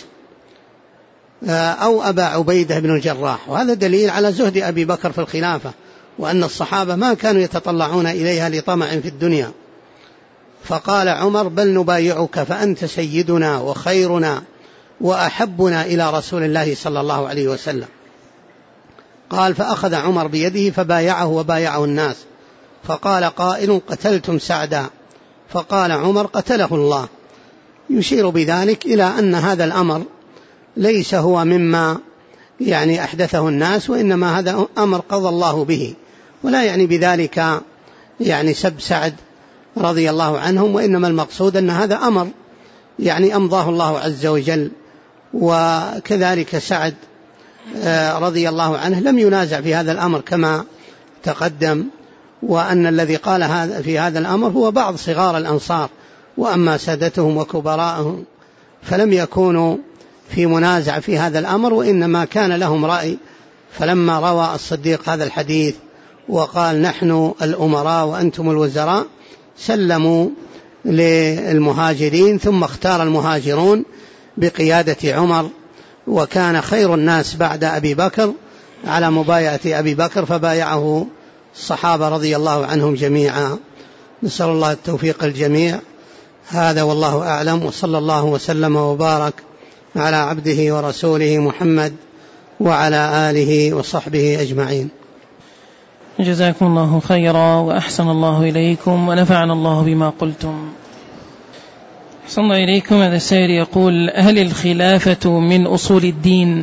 أو أبا عبيدة بن الجراح. وهذا دليل على زهد أبي بكر في الخلافة، وأن الصحابة ما كانوا يتطلعون إليها لطمع في الدنيا. فقال عمر بل نبايعك فأنت سيدنا وخيرنا وأحبنا إلى رسول الله صلى الله عليه وسلم. قال فأخذ عمر بيده فبايعه وبايعه الناس. فقال قائل قتلتم سعدا، فقال عمر قتله الله، يشير بذلك إلى أن هذا الأمر ليس هو مما يعني أحدثه الناس، وإنما هذا أمر قضى الله به، ولا يعني بذلك يعني سب سعد رضي الله عنهم، وإنما المقصود أن هذا أمر يعني أمضاه الله عز وجل. وكذلك سعد رضي الله عنه لم ينازع في هذا الأمر كما تقدم، وأن الذي قال في هذا الأمر هو بعض صغار الأنصار، وأما سادتهم وكبراءهم فلم يكونوا في منازع في هذا الأمر، وإنما كان لهم رأي. فلما روى الصديق هذا الحديث وقال نحن الأمراء وأنتم الوزراء سلموا للمهاجرين، ثم اختار المهاجرون بقيادة عمر، وكان خير الناس بعد أبي بكر على مبايعة أبي بكر، فبايعه الصحابة رضي الله عنهم جميعا. نسأل الله التوفيق الجميع. هذا والله أعلم، وصلى الله وسلم وبارك على عبده ورسوله محمد وعلى آله وصحبه أجمعين. جزاكم الله خيرا وأحسن الله إليكم ونفعنا الله بما قلتم. أحسن الله إليكم. هذا السائل يقول هل الخلافة من أصول الدين؟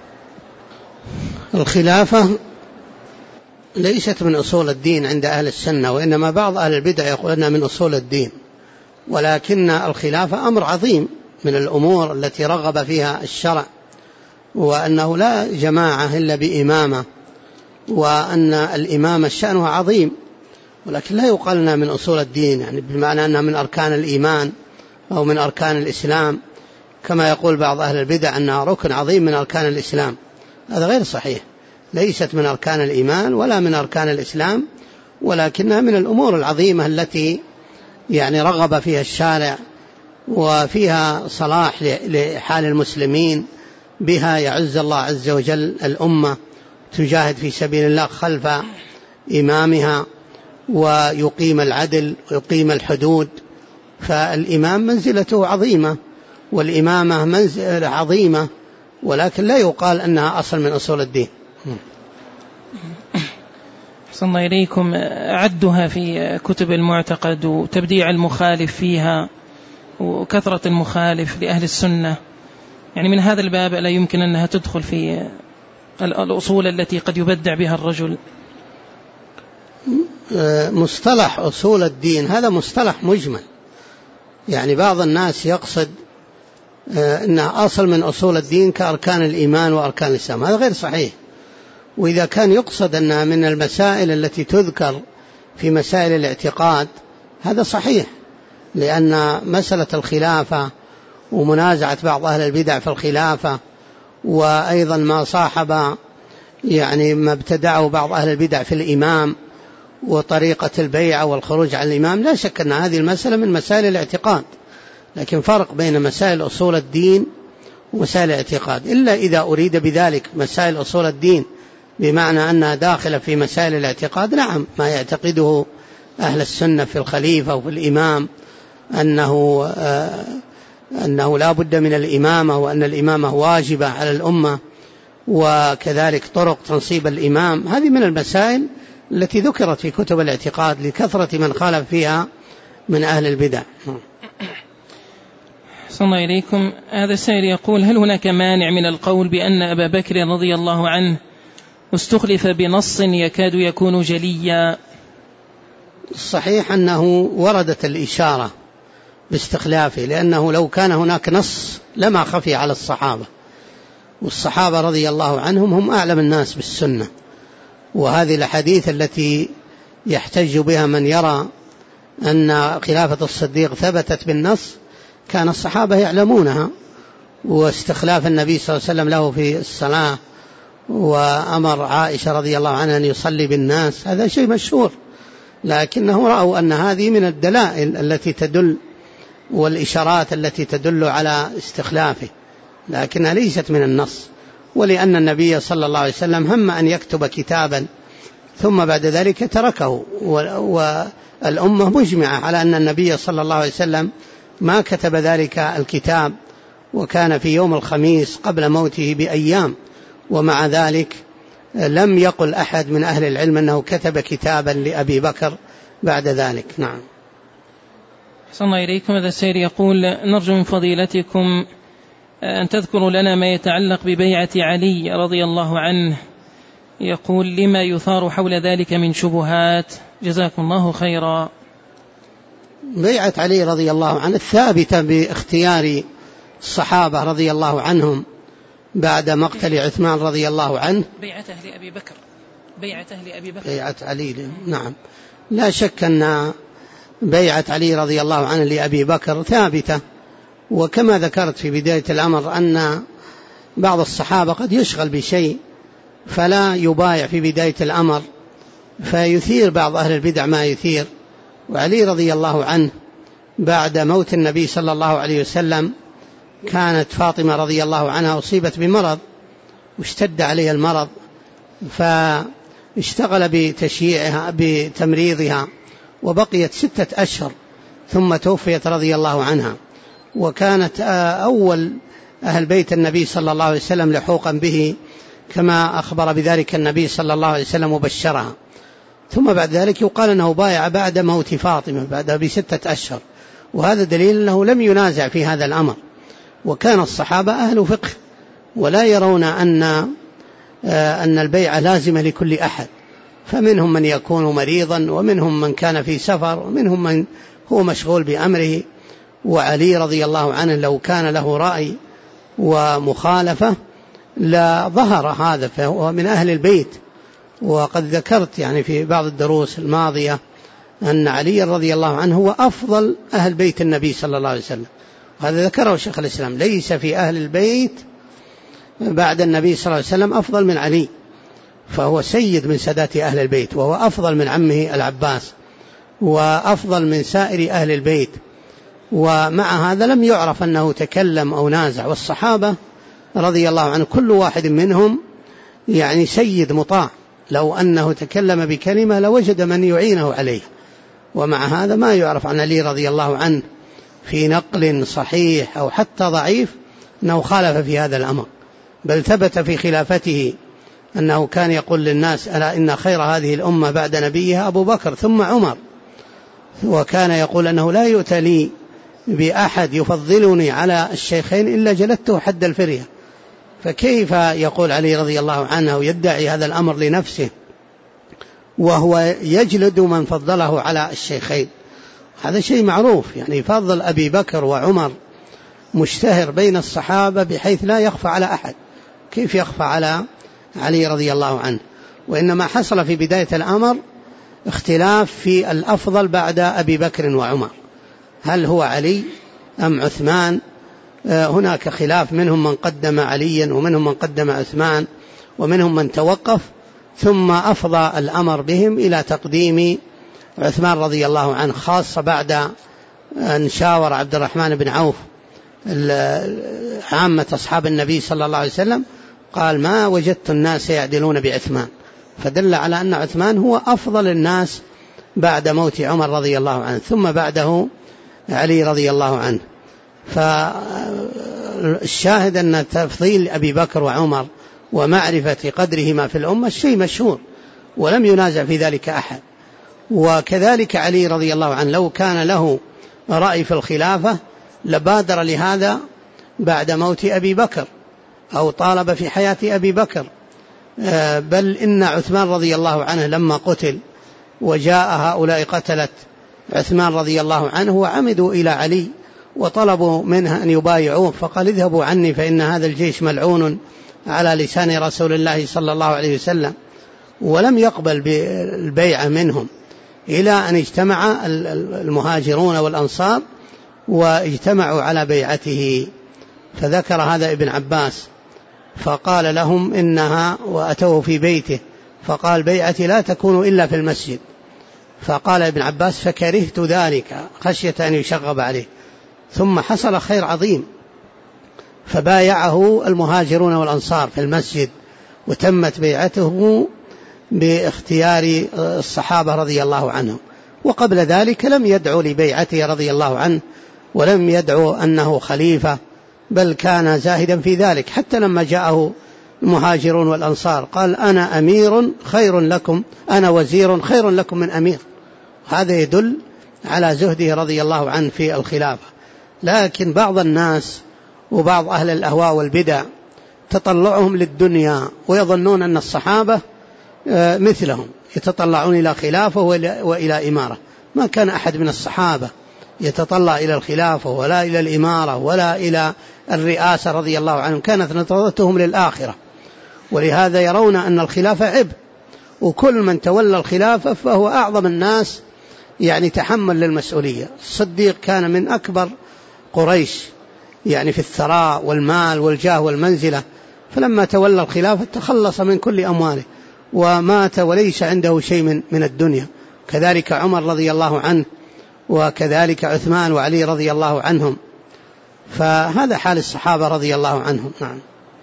الخلافة ليست من أصول الدين عند أهل السنة، وإنما بعض أهل البدع يقول أنها من أصول الدين، ولكن الخلافة أمر عظيم من الأمور التي رغب فيها الشرع، وأنه لا جماعة إلا بإمامة، وأن الإمامة شأنها عظيم، ولكن لا يقال أنها من أصول الدين، يعني بمعنى أنها من أركان الإيمان أو من أركان الإسلام، كما يقول بعض أهل البدع أنها ركن عظيم من أركان الإسلام. هذا غير صحيح، ليست من أركان الإيمان ولا من أركان الإسلام، ولكنها من الأمور العظيمة التي يعني رغب فيها الشارع، وفيها صلاح لحال المسلمين، بها يعز الله عز وجل الأمة، تجاهد في سبيل الله خلف إمامها، ويقيم العدل ويقيم الحدود. فالإمام منزلته عظيمة، والإمامة منزلة عظيمة، ولكن لا يقال أنها أصل من أصول الدين. أحسن الله إليكم. عدها في كتب المعتقد وتبديع المخالف فيها وكثرة المخالف لأهل السنة، يعني من هذا الباب لا يمكن أنها تدخل في الأصول التي قد يبدع بها الرجل؟ مصطلح أصول الدين هذا مصطلح مجمل، يعني بعض الناس يقصد أنها أصل من أصول الدين كأركان الإيمان وأركان الإسلام، هذا غير صحيح. وإذا كان يقصد أنها من المسائل التي تذكر في مسائل الاعتقاد هذا صحيح، لأن مسألة الخلافة ومنازعة بعض أهل البدع في الخلافة، وأيضا ما صاحب يعني ما ابتدعه بعض أهل البدع في الإمام وطريقة البيعة والخروج عن الإمام، لا شك أن هذه المسألة من مسائل الاعتقاد، لكن فرق بين مسائل أصول الدين ومسائل الاعتقاد، إلا إذا أريد بذلك مسائل أصول الدين بمعنى أنها داخلة في مسائل الاعتقاد، نعم، ما يعتقده أهل السنة في الخليفة وفي الإمام أنه لا بد من الإمامة، وأن الإمامة واجبة على الأمة، وكذلك طرق تنصيب الإمام، هذه من المسائل التي ذكرت في كتب الاعتقاد لكثرة من خالف فيها من أهل البدع. صلى الله إليكم. هذا السائل يقول: هل هناك مانع من القول بأن أبا بكر رضي الله عنه استخلف بنص يكاد يكون جليا؟ الصحيح أنه وردت الإشارة باستخلافه، لأنه لو كان هناك نص لما خفي على الصحابة، والصحابة رضي الله عنهم هم أعلم الناس بالسنة، وهذه الحديث التي يحتج بها من يرى أن خلافة الصديق ثبتت بالنص كان الصحابة يعلمونها، واستخلاف النبي صلى الله عليه وسلم له في الصلاة وأمر عائشة رضي الله عنها أن يصلي بالناس، هذا شيء مشهور، لكنه رأوا أن هذه من الدلائل التي تدل والإشارات التي تدل على استخلافه، لكنها ليست من النص، ولأن النبي صلى الله عليه وسلم هم أن يكتب كتابا ثم بعد ذلك تركه، والأمة مجمعة على أن النبي صلى الله عليه وسلم ما كتب ذلك الكتاب، وكان في يوم الخميس قبل موته بأيام، ومع ذلك لم يقل أحد من أهل العلم أنه كتب كتابا لأبي بكر بعد ذلك. نعم. صلى الله إليكم. هذا السائل يقول: نرجو من فضيلتكم أن تذكروا لنا ما يتعلق ببيعة علي رضي الله عنه، يقول: لما يثار حول ذلك من شبهات، جزاكم الله خيرا. بيعة علي رضي الله عنه الثابتة باختيار الصحابة رضي الله عنهم بعد مقتل عثمان رضي الله عنه. بيعة أهل أبي بكر، بيعة أهل أبي بكر، بيعة علي، نعم، لا شك أن بيعة علي رضي الله عنه لأبي بكر ثابتة، وكما ذكرت في بداية الأمر أن بعض الصحابة قد يشغل بشيء فلا يبايع في بداية الأمر، فيثير بعض أهل البدع ما يثير. وعلي رضي الله عنه بعد موت النبي صلى الله عليه وسلم كانت فاطمة رضي الله عنها أصيبت بمرض واشتد عليها المرض، فاشتغل بتشييعها بتمريضها، وبقيت 6 أشهر ثم توفيت رضي الله عنها، وكانت أول أهل بيت النبي صلى الله عليه وسلم لحوقا به كما أخبر بذلك النبي صلى الله عليه وسلم وبشرها. ثم بعد ذلك يقال أنه بايع بعد موت فاطمة بعدها ب6 أشهر، وهذا دليل أنه لم ينازع في هذا الأمر، وكان الصحابة أهل فقه ولا يرون أن البيعة لازمة لكل أحد، فمنهم من يكون مريضا، ومنهم من كان في سفر، ومنهم من هو مشغول بأمره. وعلي رضي الله عنه لو كان له رأي ومخالفة لا ظهر هذا، فهو من أهل البيت. وقد ذكرت يعني في بعض الدروس الماضية أن علي رضي الله عنه هو أفضل أهل بيت النبي صلى الله عليه وسلم، وهذا ذكره شيخ الإسلام، ليس في أهل البيت بعد النبي صلى الله عليه وسلم أفضل من علي، فهو سيد من سادات أهل البيت، وهو أفضل من عمه العباس، وأفضل من سائر أهل البيت. ومع هذا لم يعرف أنه تكلم أو نازع، والصحابة رضي الله عنه كل واحد منهم يعني سيد مطاع، لو أنه تكلم بكلمة لوجد من يعينه عليه، ومع هذا ما يعرف عن علي رضي الله عنه في نقل صحيح أو حتى ضعيف أنه خالف في هذا الأمر، بل ثبت في خلافته أنه كان يقول للناس: ألا إن خير هذه الأمة بعد نبيها أبو بكر ثم عمر، وكان يقول أنه لا يؤتى لي بأحد يفضلني على الشيخين إلا جلدته حد الفرية. فكيف يقول علي رضي الله عنه ويدعي هذا الأمر لنفسه وهو يجلد من فضله على الشيخين؟ هذا شيء معروف، يعني فضل أبي بكر وعمر مشتهر بين الصحابة بحيث لا يخفى على أحد، كيف يخفى على علي رضي الله عنه؟ وإنما حصل في بداية الأمر اختلاف في الأفضل بعد أبي بكر وعمر، هل هو علي أم عثمان؟ هناك خلاف، منهم من قدم عليا ومنهم من قدم عثمان ومنهم من توقف، ثم أفضى الأمر بهم إلى تقديم عثمان رضي الله عنه، خاصة بعد أن شاور عبد الرحمن بن عوف عامة أصحاب النبي صلى الله عليه وسلم، قال ما وجدت الناس يعدلون بعثمان، فدل على أن عثمان هو أفضل الناس بعد موت عمر رضي الله عنه، ثم بعده علي رضي الله عنه. فالشاهد أن تفضيل أبي بكر وعمر ومعرفة قدرهما في الأمة شيء مشهور ولم ينازع في ذلك أحد. وكذلك علي رضي الله عنه لو كان له رأي في الخلافة لبادر لهذا بعد موت أبي بكر أو طالب في حياة أبي بكر، بل إن عثمان رضي الله عنه لما قتل وجاء هؤلاء قتلت عثمان رضي الله عنه وعمدوا إلى علي وطلبوا منه أن يبايعوه، فقال اذهبوا عني فإن هذا الجيش ملعون على لسان رسول الله صلى الله عليه وسلم، ولم يقبل بالبيعة منهم إلى أن اجتمع المهاجرون والأنصار واجتمعوا على بيعته. فذكر هذا ابن عباس فقال لهم إنها، وأتوه في بيته فقال بيعتي لا تكون إلا في المسجد، فقال ابن عباس فكرهت ذلك خشية أن يشغب عليه، ثم حصل خير عظيم فبايعه المهاجرون والأنصار في المسجد، وتمت بيعته باختيار الصحابة رضي الله عنهم. وقبل ذلك لم يدعو لبيعته رضي الله عنه ولم يدعو أنه خليفة، بل كان زاهدا في ذلك، حتى لما جاءه المهاجرون والأنصار قال أنا أمير خير لكم، أنا وزير خير لكم من أمير. هذا يدل على زهده رضي الله عنه في الخلافة. لكن بعض الناس وبعض أهل الأهواء والبدع تطلعهم للدنيا ويظنون أن الصحابة مثلهم يتطلعون إلى خلافة وإلى إمارة. ما كان أحد من الصحابة يتطلع إلى الخلافة ولا إلى الإمارة ولا إلى الرئاسة رضي الله عنهم، كانت نظرتهم للآخرة، ولهذا يرون أن الخلافة عبء، وكل من تولى الخلافة فهو أعظم الناس يعني تحمل للمسؤولية. الصديق كان من أكبر قريش يعني في الثراء والمال والجاه والمنزلة، فلما تولى الخلافة تخلص من كل أمواله ومات وليس عنده شيء من الدنيا. كذلك عمر رضي الله عنه، وكذلك عثمان وعلي رضي الله عنهم. فهذا حال الصحابة رضي الله عنهم. نعم.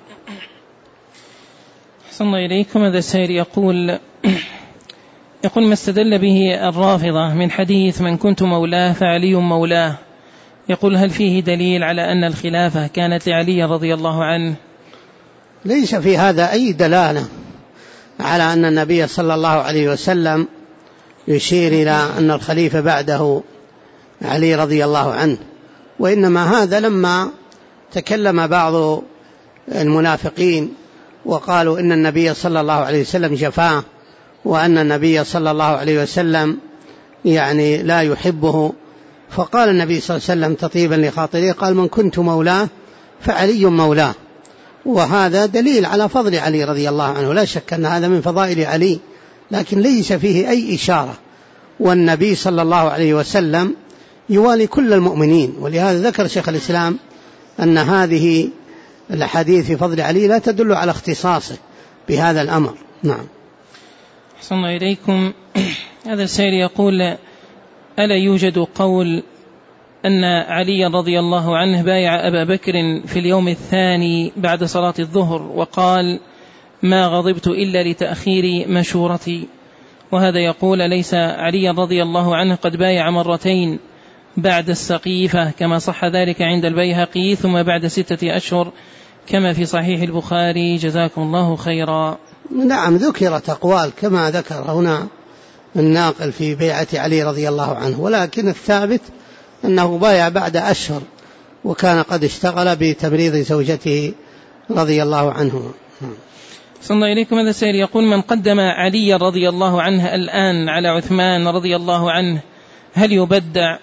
أحسن الله إليكم. هذا السائل يقول ما استدل به الرافضة من حديث من كنت مولاه فعلي مولاه، يقول هل فيه دليل على أن الخلافة كانت لعلي رضي الله عنه؟ ليس في هذا أي دلالة على أن النبي صلى الله عليه وسلم يشير إلى أن الخليفة بعده علي رضي الله عنه، وإنما هذا لما تكلم بعض المنافقين وقالوا إن النبي صلى الله عليه وسلم جفاه، وأن النبي صلى الله عليه وسلم يعني لا يحبه، فقال النبي صلى الله عليه وسلم تطيبا لخاطره قال من كنت مولاه فعلي مولاه. وهذا دليل على فضل علي رضي الله عنه، لا شك أن هذا من فضائل علي، لكن ليس فيه أي إشارة، والنبي صلى الله عليه وسلم يوالي كل المؤمنين. ولهذا ذكر شيخ الإسلام أن هذه الحديث في فضل علي لا تدل على اختصاصه بهذا الأمر. نعم. أحسن الله إليكم. هذا السائل يقول ألا يوجد قول أن علي رضي الله عنه بايع أبا بكر في اليوم الثاني بعد صلاة الظهر وقال ما غضبت إلا لتأخير مشورتي، وهذا يقول ليس علي رضي الله عنه قد بايع مرتين بعد السقيفة كما صح ذلك عند البيهقي ثم بعد 6 أشهر كما في صحيح البخاري جزاكم الله خيرا؟ نعم، ذكرت أقوال كما ذكر هنا الناقل في بيعة علي رضي الله عنه، ولكن الثابت أنه بايع بعد أشهر وكان قد اشتغل بتمريض زوجته رضي الله عنه. صلى الله إليكم. هذا السائل يقول من قدم علي رضي الله عنه الآن على عثمان رضي الله عنه هل يبدع؟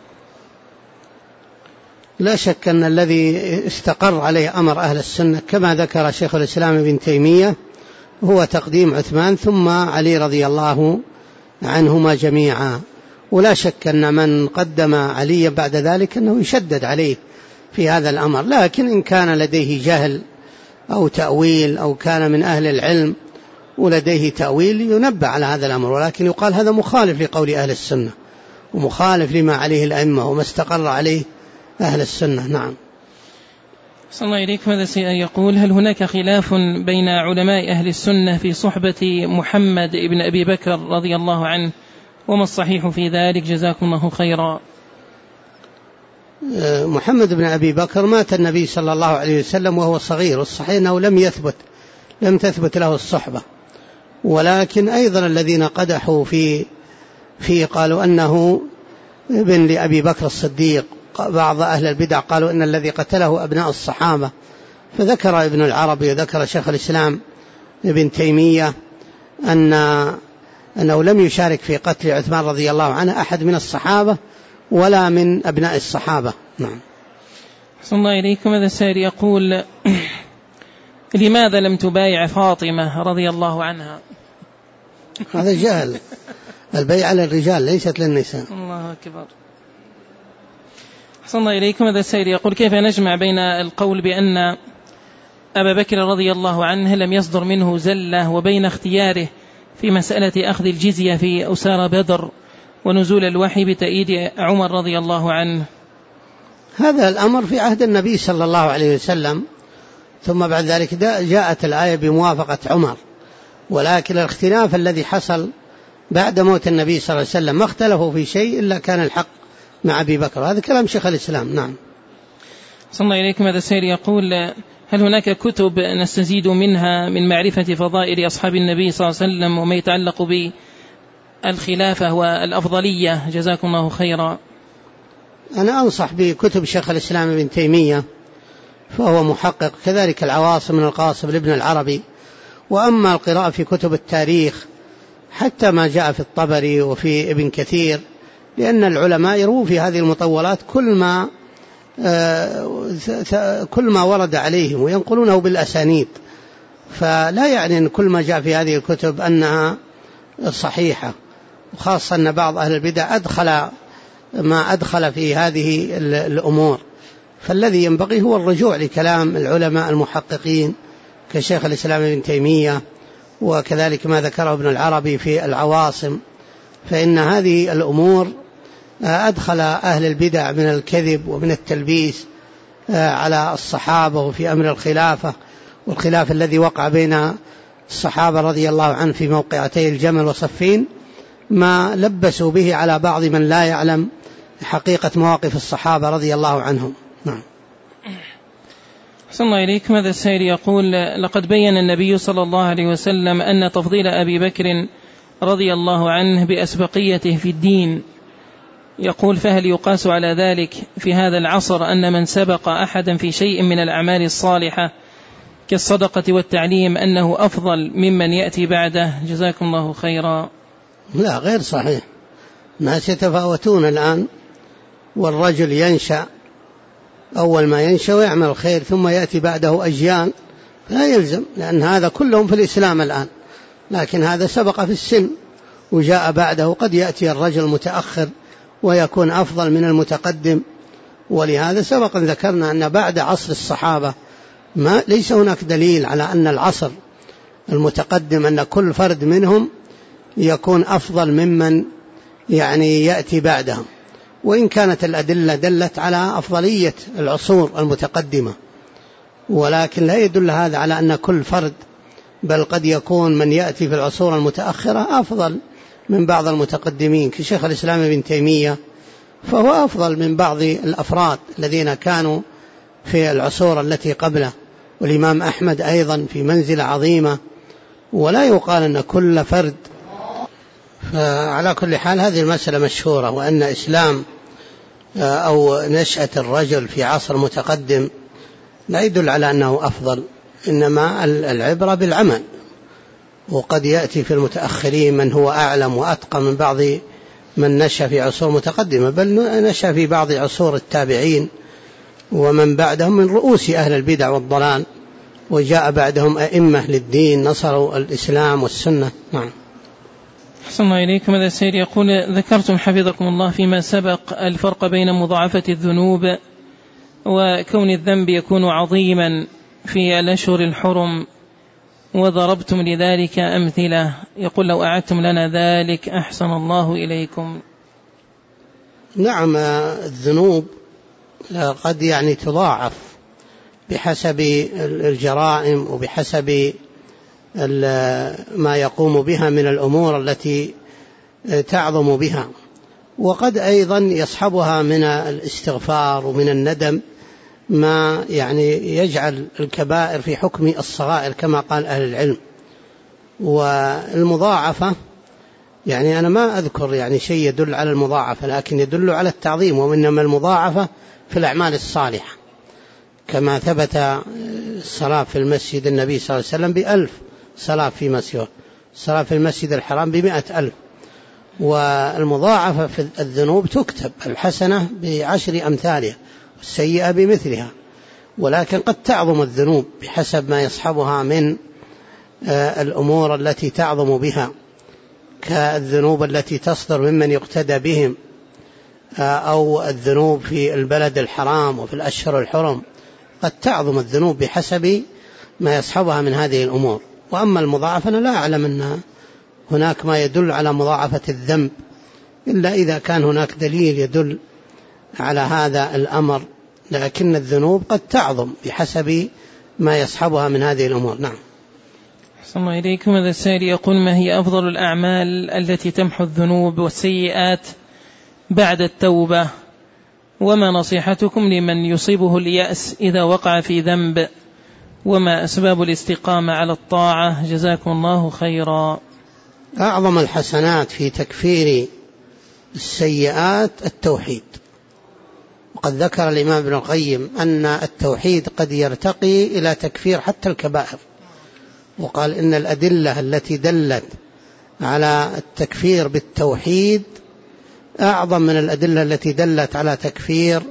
لا شك أن الذي استقر عليه أمر أهل السنة كما ذكر شيخ الإسلام ابن تيمية هو تقديم عثمان ثم علي رضي الله عنهما جميعا. ولا شك أن من قدم علي بعد ذلك أنه يشدد عليه في هذا الأمر، لكن إن كان لديه جهل أو تأويل أو كان من أهل العلم ولديه تأويل ينبه على هذا الأمر، ولكن يقال هذا مخالف لقول أهل السنة ومخالف لما عليه الأئمة وما استقر عليه أهل السنة. نعم. صلى الله إليكم. هذا يقول: هل هناك خلاف بين علماء أهل السنة في صحبة محمد بن أبي بكر رضي الله عنه، وما الصحيح في ذلك؟ جزاكم الله خيرا. محمد بن أبي بكر مات النبي صلى الله عليه وسلم وهو صغير، والصحيح أنه لم تثبت له الصحبة. ولكن أيضا الذين قدحوا في قالوا أنه ابن لأبي بكر الصديق. بعض أهل البدع قالوا إن الذي قتله أبناء الصحابة، فذكر ابن العربي وذكر شيخ الإسلام ابن تيمية أنه لم يشارك في قتل عثمان رضي الله عنه أحد من الصحابة ولا من أبناء الصحابة. نعم. صلى الله إليكم. هذا السائل يقول: لماذا لم تبايع فاطمة رضي الله عنها؟ هذا جهل، البيعة للرجال ليست للنساء. الله أكبر. صلى الله إليكم. هذا السائل يقول: كيف نجمع بين القول بأن أبا بكر رضي الله عنه لم يصدر منه زلة وبين اختياره في مسألة أخذ الجزية في أسارى بدر ونزول الوحي بتأييد عمر رضي الله عنه؟ هذا الأمر في عهد النبي صلى الله عليه وسلم، ثم بعد ذلك جاءت الآية بموافقة عمر، ولكن الاختلاف الذي حصل بعد موت النبي صلى الله عليه وسلم ما اختلفوا في شيء إلا كان الحق مع أبي بكر. هذا كلام شيخ الإسلام. نعم. صلى الله إليكم. هذا السائل يقول: هل هناك كتب نستزيد منها من معرفة فضائل أصحاب النبي صلى الله عليه وسلم وما يتعلق بالخلافة والأفضلية؟ جزاكم الله خيرا. أنا أنصح بكتب شيخ الإسلام ابن تيمية فهو محقق، كذلك العواصم من القاصم لابن العربي. وأما القراءة في كتب التاريخ حتى ما جاء في الطبري وفي ابن كثير، لأن العلماء يرووا في هذه المطولات كل ما ورد عليهم وينقلونه بالأسانيد، فلا يعني أن كل ما جاء في هذه الكتب أنها صحيحة، وخاصة أن بعض أهل البدع ما أدخل في هذه الأمور. فالذي ينبغي هو الرجوع لكلام العلماء المحققين كشيخ الإسلام ابن تيمية، وكذلك ما ذكره ابن العربي في العواصم، فإن هذه الأمور أدخل أهل البدع من الكذب ومن التلبيس على الصحابة وفي أمر الخلافة، والخلاف الذي وقع بين الصحابة رضي الله عنه في موقعتي الجمل وصفين ما لبسوا به على بعض من لا يعلم حقيقة مواقف الصحابة رضي الله عنهم. نعم. صلى الله إليكم. هذا السائل يقول: لقد بين النبي صلى الله عليه وسلم أن تفضيل أبي بكر رضي الله عنه بأسبقيته في الدين. يقول: فهل يقاس على ذلك في هذا العصر أن من سبق أحدا في شيء من الأعمال الصالحة كالصدقة والتعليم أنه أفضل ممن يأتي بعده؟ جزاكم الله خيرا. لا، غير صحيح. الناس يتفاوتون الآن، والرجل ينشأ أول ما ينشأ ويعمل الخير ثم يأتي بعده أجيال، لا يلزم، لأن هذا كلهم في الإسلام الآن، لكن هذا سبق في السن وجاء بعده. قد يأتي الرجل متأخر ويكون أفضل من المتقدم، ولهذا سبق ذكرنا أن بعد عصر الصحابة ليس هناك دليل على أن العصر المتقدم أن كل فرد منهم يكون أفضل ممن يأتي بعدهم، وإن كانت الأدلة دلت على أفضلية العصور المتقدمة، ولكن لا يدل هذا على أن كل فرد، بل قد يكون من يأتي في العصور المتأخرة أفضل من بعض المتقدمين كشيخ الإسلام ابن تيمية، فهو أفضل من بعض الأفراد الذين كانوا في العصور التي قبله، والإمام أحمد أيضا في منزلة عظيمة، ولا يقال أن كل فرد. فعلى كل حال هذه المسألة مشهورة، وأن إسلام أو نشأة الرجل في عصر متقدم لا يدل على أنه أفضل، إنما العبرة بالعمل. وقد يأتي في المتأخرين من هو أعلم وأتقى من بعض من نشأ في عصور متقدمة، بل نشأ في بعض عصور التابعين ومن بعدهم من رؤوس أهل البدع والضلال وجاء بعدهم أئمة للدين نصروا الإسلام والسنة. نعم. أحسن الله إليكم. هذا السيد يقول: ذكرتم حفظكم الله فيما سبق الفرق بين مضاعفة الذنوب وكون الذنب يكون عظيما في الأشهر الحرم، وضربتم لذلك أمثلة. يقول: لو أعدتم لنا ذلك أحسن الله إليكم. نعم، الذنوب قد يعني تضاعف بحسب الجرائم وبحسب ما يقوم بها من الأمور التي تعظم بها، وقد أيضا يصحبها من الاستغفار ومن الندم ما يعني يجعل الكبائر في حكم الصغائر كما قال أهل العلم. والمضاعفة يعني أنا ما أذكر يعني شيء يدل على المضاعفة، لكن يدل على التعظيم، وإنما المضاعفة في الأعمال الصالحة، كما ثبت الصلاة في المسجد النبي صلى الله عليه وسلم ب1000 صلاة في مسجد، الصلاة في المسجد الحرام ب100,000. والمضاعفة في الذنوب تكتب الحسنة ب10 أمثالها والسيئة بمثلها، ولكن قد تعظم الذنوب بحسب ما يصحبها من الأمور التي تعظم بها، كالذنوب التي تصدر ممن يقتدى بهم، أو الذنوب في البلد الحرام وفي الأشهر الحرم، قد تعظم الذنوب بحسب ما يصحبها من هذه الأمور. وأما المضاعفة أنا لا أعلم أن هناك ما يدل على مضاعفة الذنب إلا إذا كان هناك دليل يدل على هذا الأمر، لكن الذنوب قد تعظم بحسب ما يصحبها من هذه الأمور. نعم. أحسن الله إليكم. هذا السائل يقول: ما هي أفضل الأعمال التي تمحو الذنوب والسيئات بعد التوبة؟ وما نصيحتكم لمن يصيبه اليأس إذا وقع في ذنب؟ وما أسباب الاستقامة على الطاعة؟ جزاكم الله خيرا. أعظم الحسنات في تكفير السيئات التوحيد، وقد ذكر الإمام ابن القيم أن التوحيد قد يرتقي إلى تكفير حتى الكبائر، وقال إن الأدلة التي دلت على التكفير بالتوحيد أعظم من الأدلة التي دلت على تكفير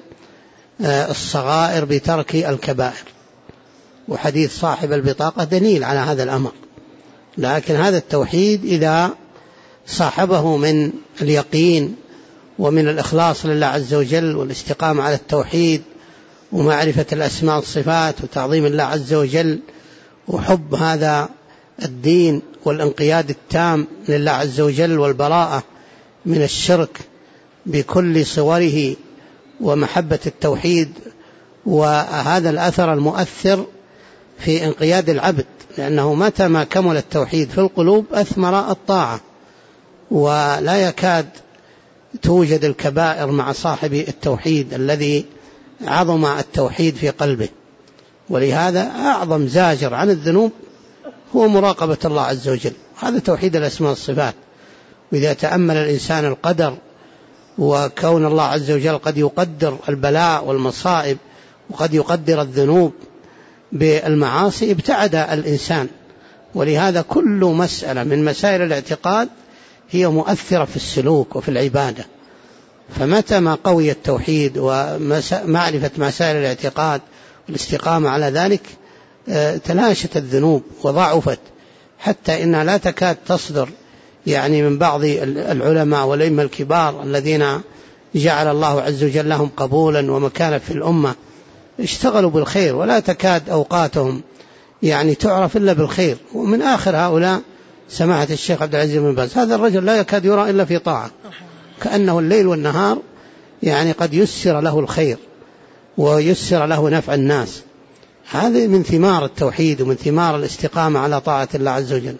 الصغائر بترك الكبائر. وحديث صاحب البطاقة دليل على هذا الأمر. لكن هذا التوحيد إذا صاحبه من اليقين ومن الإخلاص لله عز وجل والاستقامة على التوحيد ومعرفة الأسماء والصفات وتعظيم الله عز وجل وحب هذا الدين والانقياد التام لله عز وجل والبراءة من الشرك بكل صوره ومحبة التوحيد، وهذا الأثر المؤثر في انقياد العبد، لأنه متى ما كمل التوحيد في القلوب أثمر الطاعة، ولا يكاد توجد الكبائر مع صاحب التوحيد الذي عظم التوحيد في قلبه. ولهذا أعظم زاجر عن الذنوب هو مراقبة الله عز وجل، هذا توحيد الأسماء والصفات. وإذا تأمل الإنسان القدر وكون الله عز وجل قد يقدر البلاء والمصائب وقد يقدر الذنوب بالمعاصي ابتعد الإنسان. ولهذا كل مسألة من مسائل الاعتقاد هي مؤثرة في السلوك وفي العبادة، فمتى ما قوي التوحيد ومعرفة مسائل الاعتقاد والاستقامة على ذلك تلاشت الذنوب وضعفت، حتى إنها لا تكاد تصدر يعني من بعض العلماء والأئمة الكبار الذين جعل الله عز وجل لهم قبولا ومكانة في الأمة، اشتغلوا بالخير ولا تكاد أوقاتهم يعني تعرف إلا بالخير. ومن آخر هؤلاء سماحة الشيخ عبد العزيز بن باز، هذا الرجل لا يكاد يرى إلا في طاعة، كأنه الليل والنهار يعني قد يسر له الخير ويسر له نفع الناس. هذه من ثمار التوحيد ومن ثمار الاستقامة على طاعة الله عز وجل.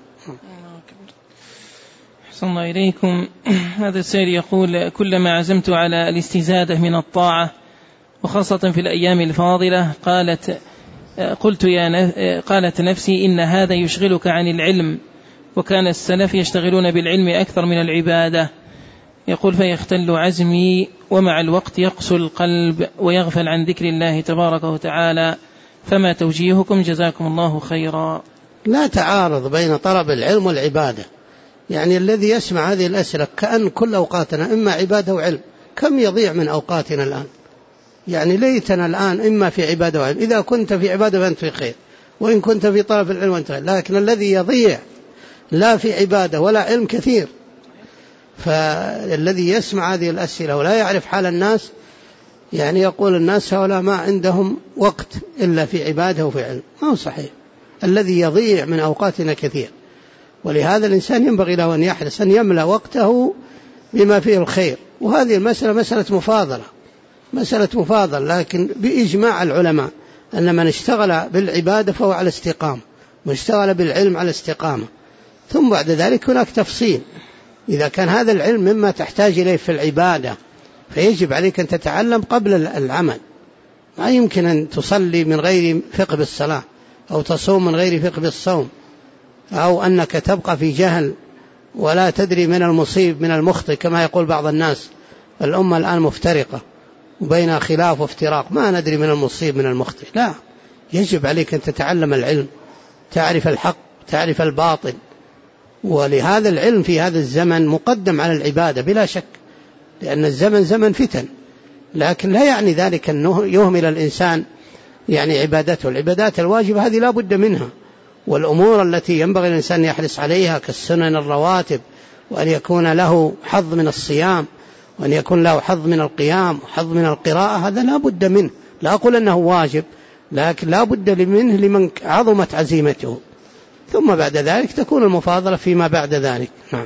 أحسن الله إليكم. هذا السائل يقول: كلما عزمت على الاستزادة من الطاعة وخاصة في الأيام الفاضلة قالت نفسي إن هذا يشغلك عن العلم، وكان السلف يشتغلون بالعلم أكثر من العبادة. يقول: فيختل عزمي، ومع الوقت يقسو القلب ويغفل عن ذكر الله تبارك وتعالى، فما توجيهكم؟ جزاكم الله خيرا. لا تعارض بين طلب العلم والعبادة، يعني الذي يسمع هذه الأسئلة كأن كل أوقاتنا إما عبادة وعلم، كم يضيع من أوقاتنا الآن؟ يعني ليتنا الآن إما في عبادة وعلم، إذا كنت في عبادة فأنت في خير، وإن كنت في طلب العلم وانت، لكن الذي يضيع لا في عبادة ولا علم كثير. فالذي يسمع هذه الأسئلة ولا يعرف حال الناس، يعني يقول الناس هؤلاء ما عندهم وقت إلا في عبادة وفي علم. ما هو صحيح. الذي يضيع من أوقاتنا كثير، ولهذا الإنسان ينبغي له أن يحرص أن يملأ وقته بما فيه الخير. وهذه المسألة مسألة مفاضلة، لكن بإجماع العلماء أن من اشتغل بالعبادة فهو على استقامة، من اشتغل بالعلم على استقامة. ثم بعد ذلك هناك تفصيل، إذا كان هذا العلم مما تحتاج إليه في العبادة فيجب عليك أن تتعلم قبل العمل. ما يمكن أن تصلي من غير فقه بالصلاة، أو تصوم من غير فقه بالصوم، أو أنك تبقى في جهل ولا تدري من المصيب من المخطئ، كما يقول بعض الناس الأمة الآن مفترقة وبين خلاف وافتراق، ما ندري من المصيب من المخطئ. لا، يجب عليك أن تتعلم العلم، تعرف الحق، تعرف الباطل. ولهذا العلم في هذا الزمن مقدم على العبادة بلا شك، لأن الزمن زمن فتن، لكن لا يعني ذلك أنه يهمل الإنسان يعني عبادته. العبادات الواجبة هذه لا بد منها، والأمور التي ينبغي الإنسان يحرص عليها كالسنن الرواتب، وأن يكون له حظ من الصيام، وأن يكون له حظ من القيام وحظ من القراءة، هذا لا بد منه. لا أقول أنه واجب، لكن لا بد منه لمن عظمت عزيمته. ثم بعد ذلك تكون المفاضلة فيما بعد ذلك. نعم.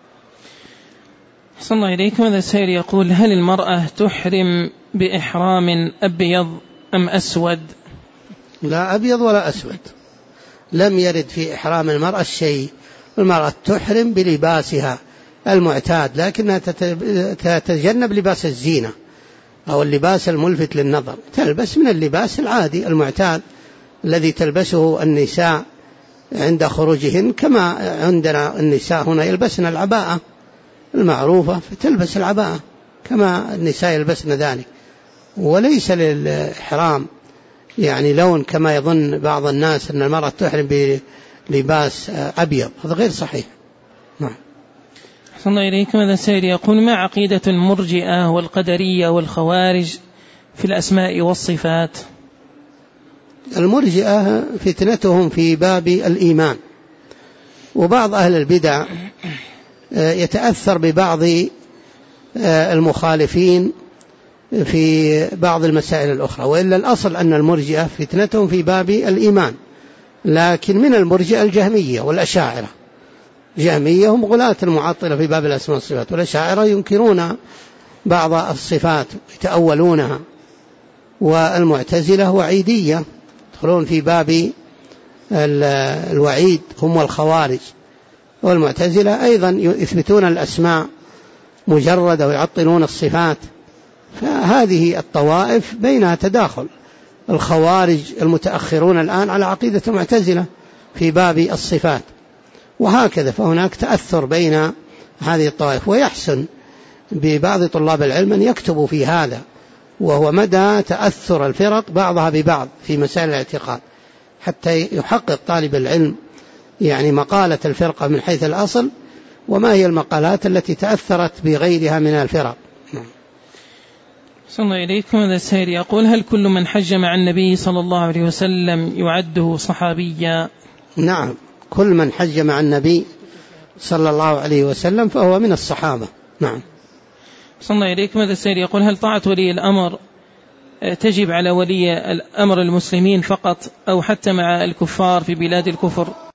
أحسن الله إليكم. هذا السائل يقول: هل المرأة تحرم بإحرام أبيض أم أسود؟ لا أبيض ولا أسود، لم يرد في إحرام المرأة شيء. المرأة تحرم بلباسها المعتاد، لكنها تتجنب لباس الزينة أو اللباس الملفت للنظر، تلبس من اللباس العادي المعتاد الذي تلبسه النساء عند خروجهن، كما عندنا النساء هنا يلبسن العباءة المعروفة، فتلبس العباءة كما النساء يلبسن ذلك. وليس للإحرام يعني لون كما يظن بعض الناس أن المرأة تحرم بلباس أبيض، هذا غير صحيح. نعم. أحسن الله إليكم. هذا السائل يقول: ما عقيدة المرجئة والقدرية والخوارج في الأسماء والصفات؟ المرجئة فتنتهم في باب الإيمان، وبعض أهل البدع يتأثر ببعض المخالفين في بعض المسائل الأخرى، وإلا الأصل أن المرجئة فتنتهم في باب الإيمان. لكن من المرجئة الجهمية والأشاعرة. جهمية هم غلاة المعطلة في باب الأسماء والصفات، والأشاعرة ينكرون بعض الصفات يتأولونها، والمعتزلة وعيدية يدخلون في باب الوعيد هم والخوارج، والمعتزلة أيضا يثبتون الأسماء مجردة ويعطلون الصفات. فهذه الطوائف بينها تداخل. الخوارج المتأخرون الآن على عقيدة المعتزلة في باب الصفات، وهكذا. فهناك تأثر بين هذه الطوائف، ويحسن ببعض طلاب العلم أن يكتبوا في هذا، وهو مدى تأثر الفرق بعضها ببعض في مسائل الاعتقاد، حتى يحقق طالب العلم يعني مقالة الفرقة من حيث الأصل، وما هي المقالات التي تأثرت بغيرها من الفرق. صلى الله إليكم. هذا السائل يقول: هل كل من حج مع النبي صلى الله عليه وسلم يعده صحابيا؟ نعم، كل من حج مع النبي صلى الله عليه وسلم فهو من الصحابة. نعم. صلى الله إليكم. هذا السائل يقول: هل طاعة ولي الأمر تجب على ولي الأمر المسلمين فقط، أو حتى مع الكفار في بلاد الكفر؟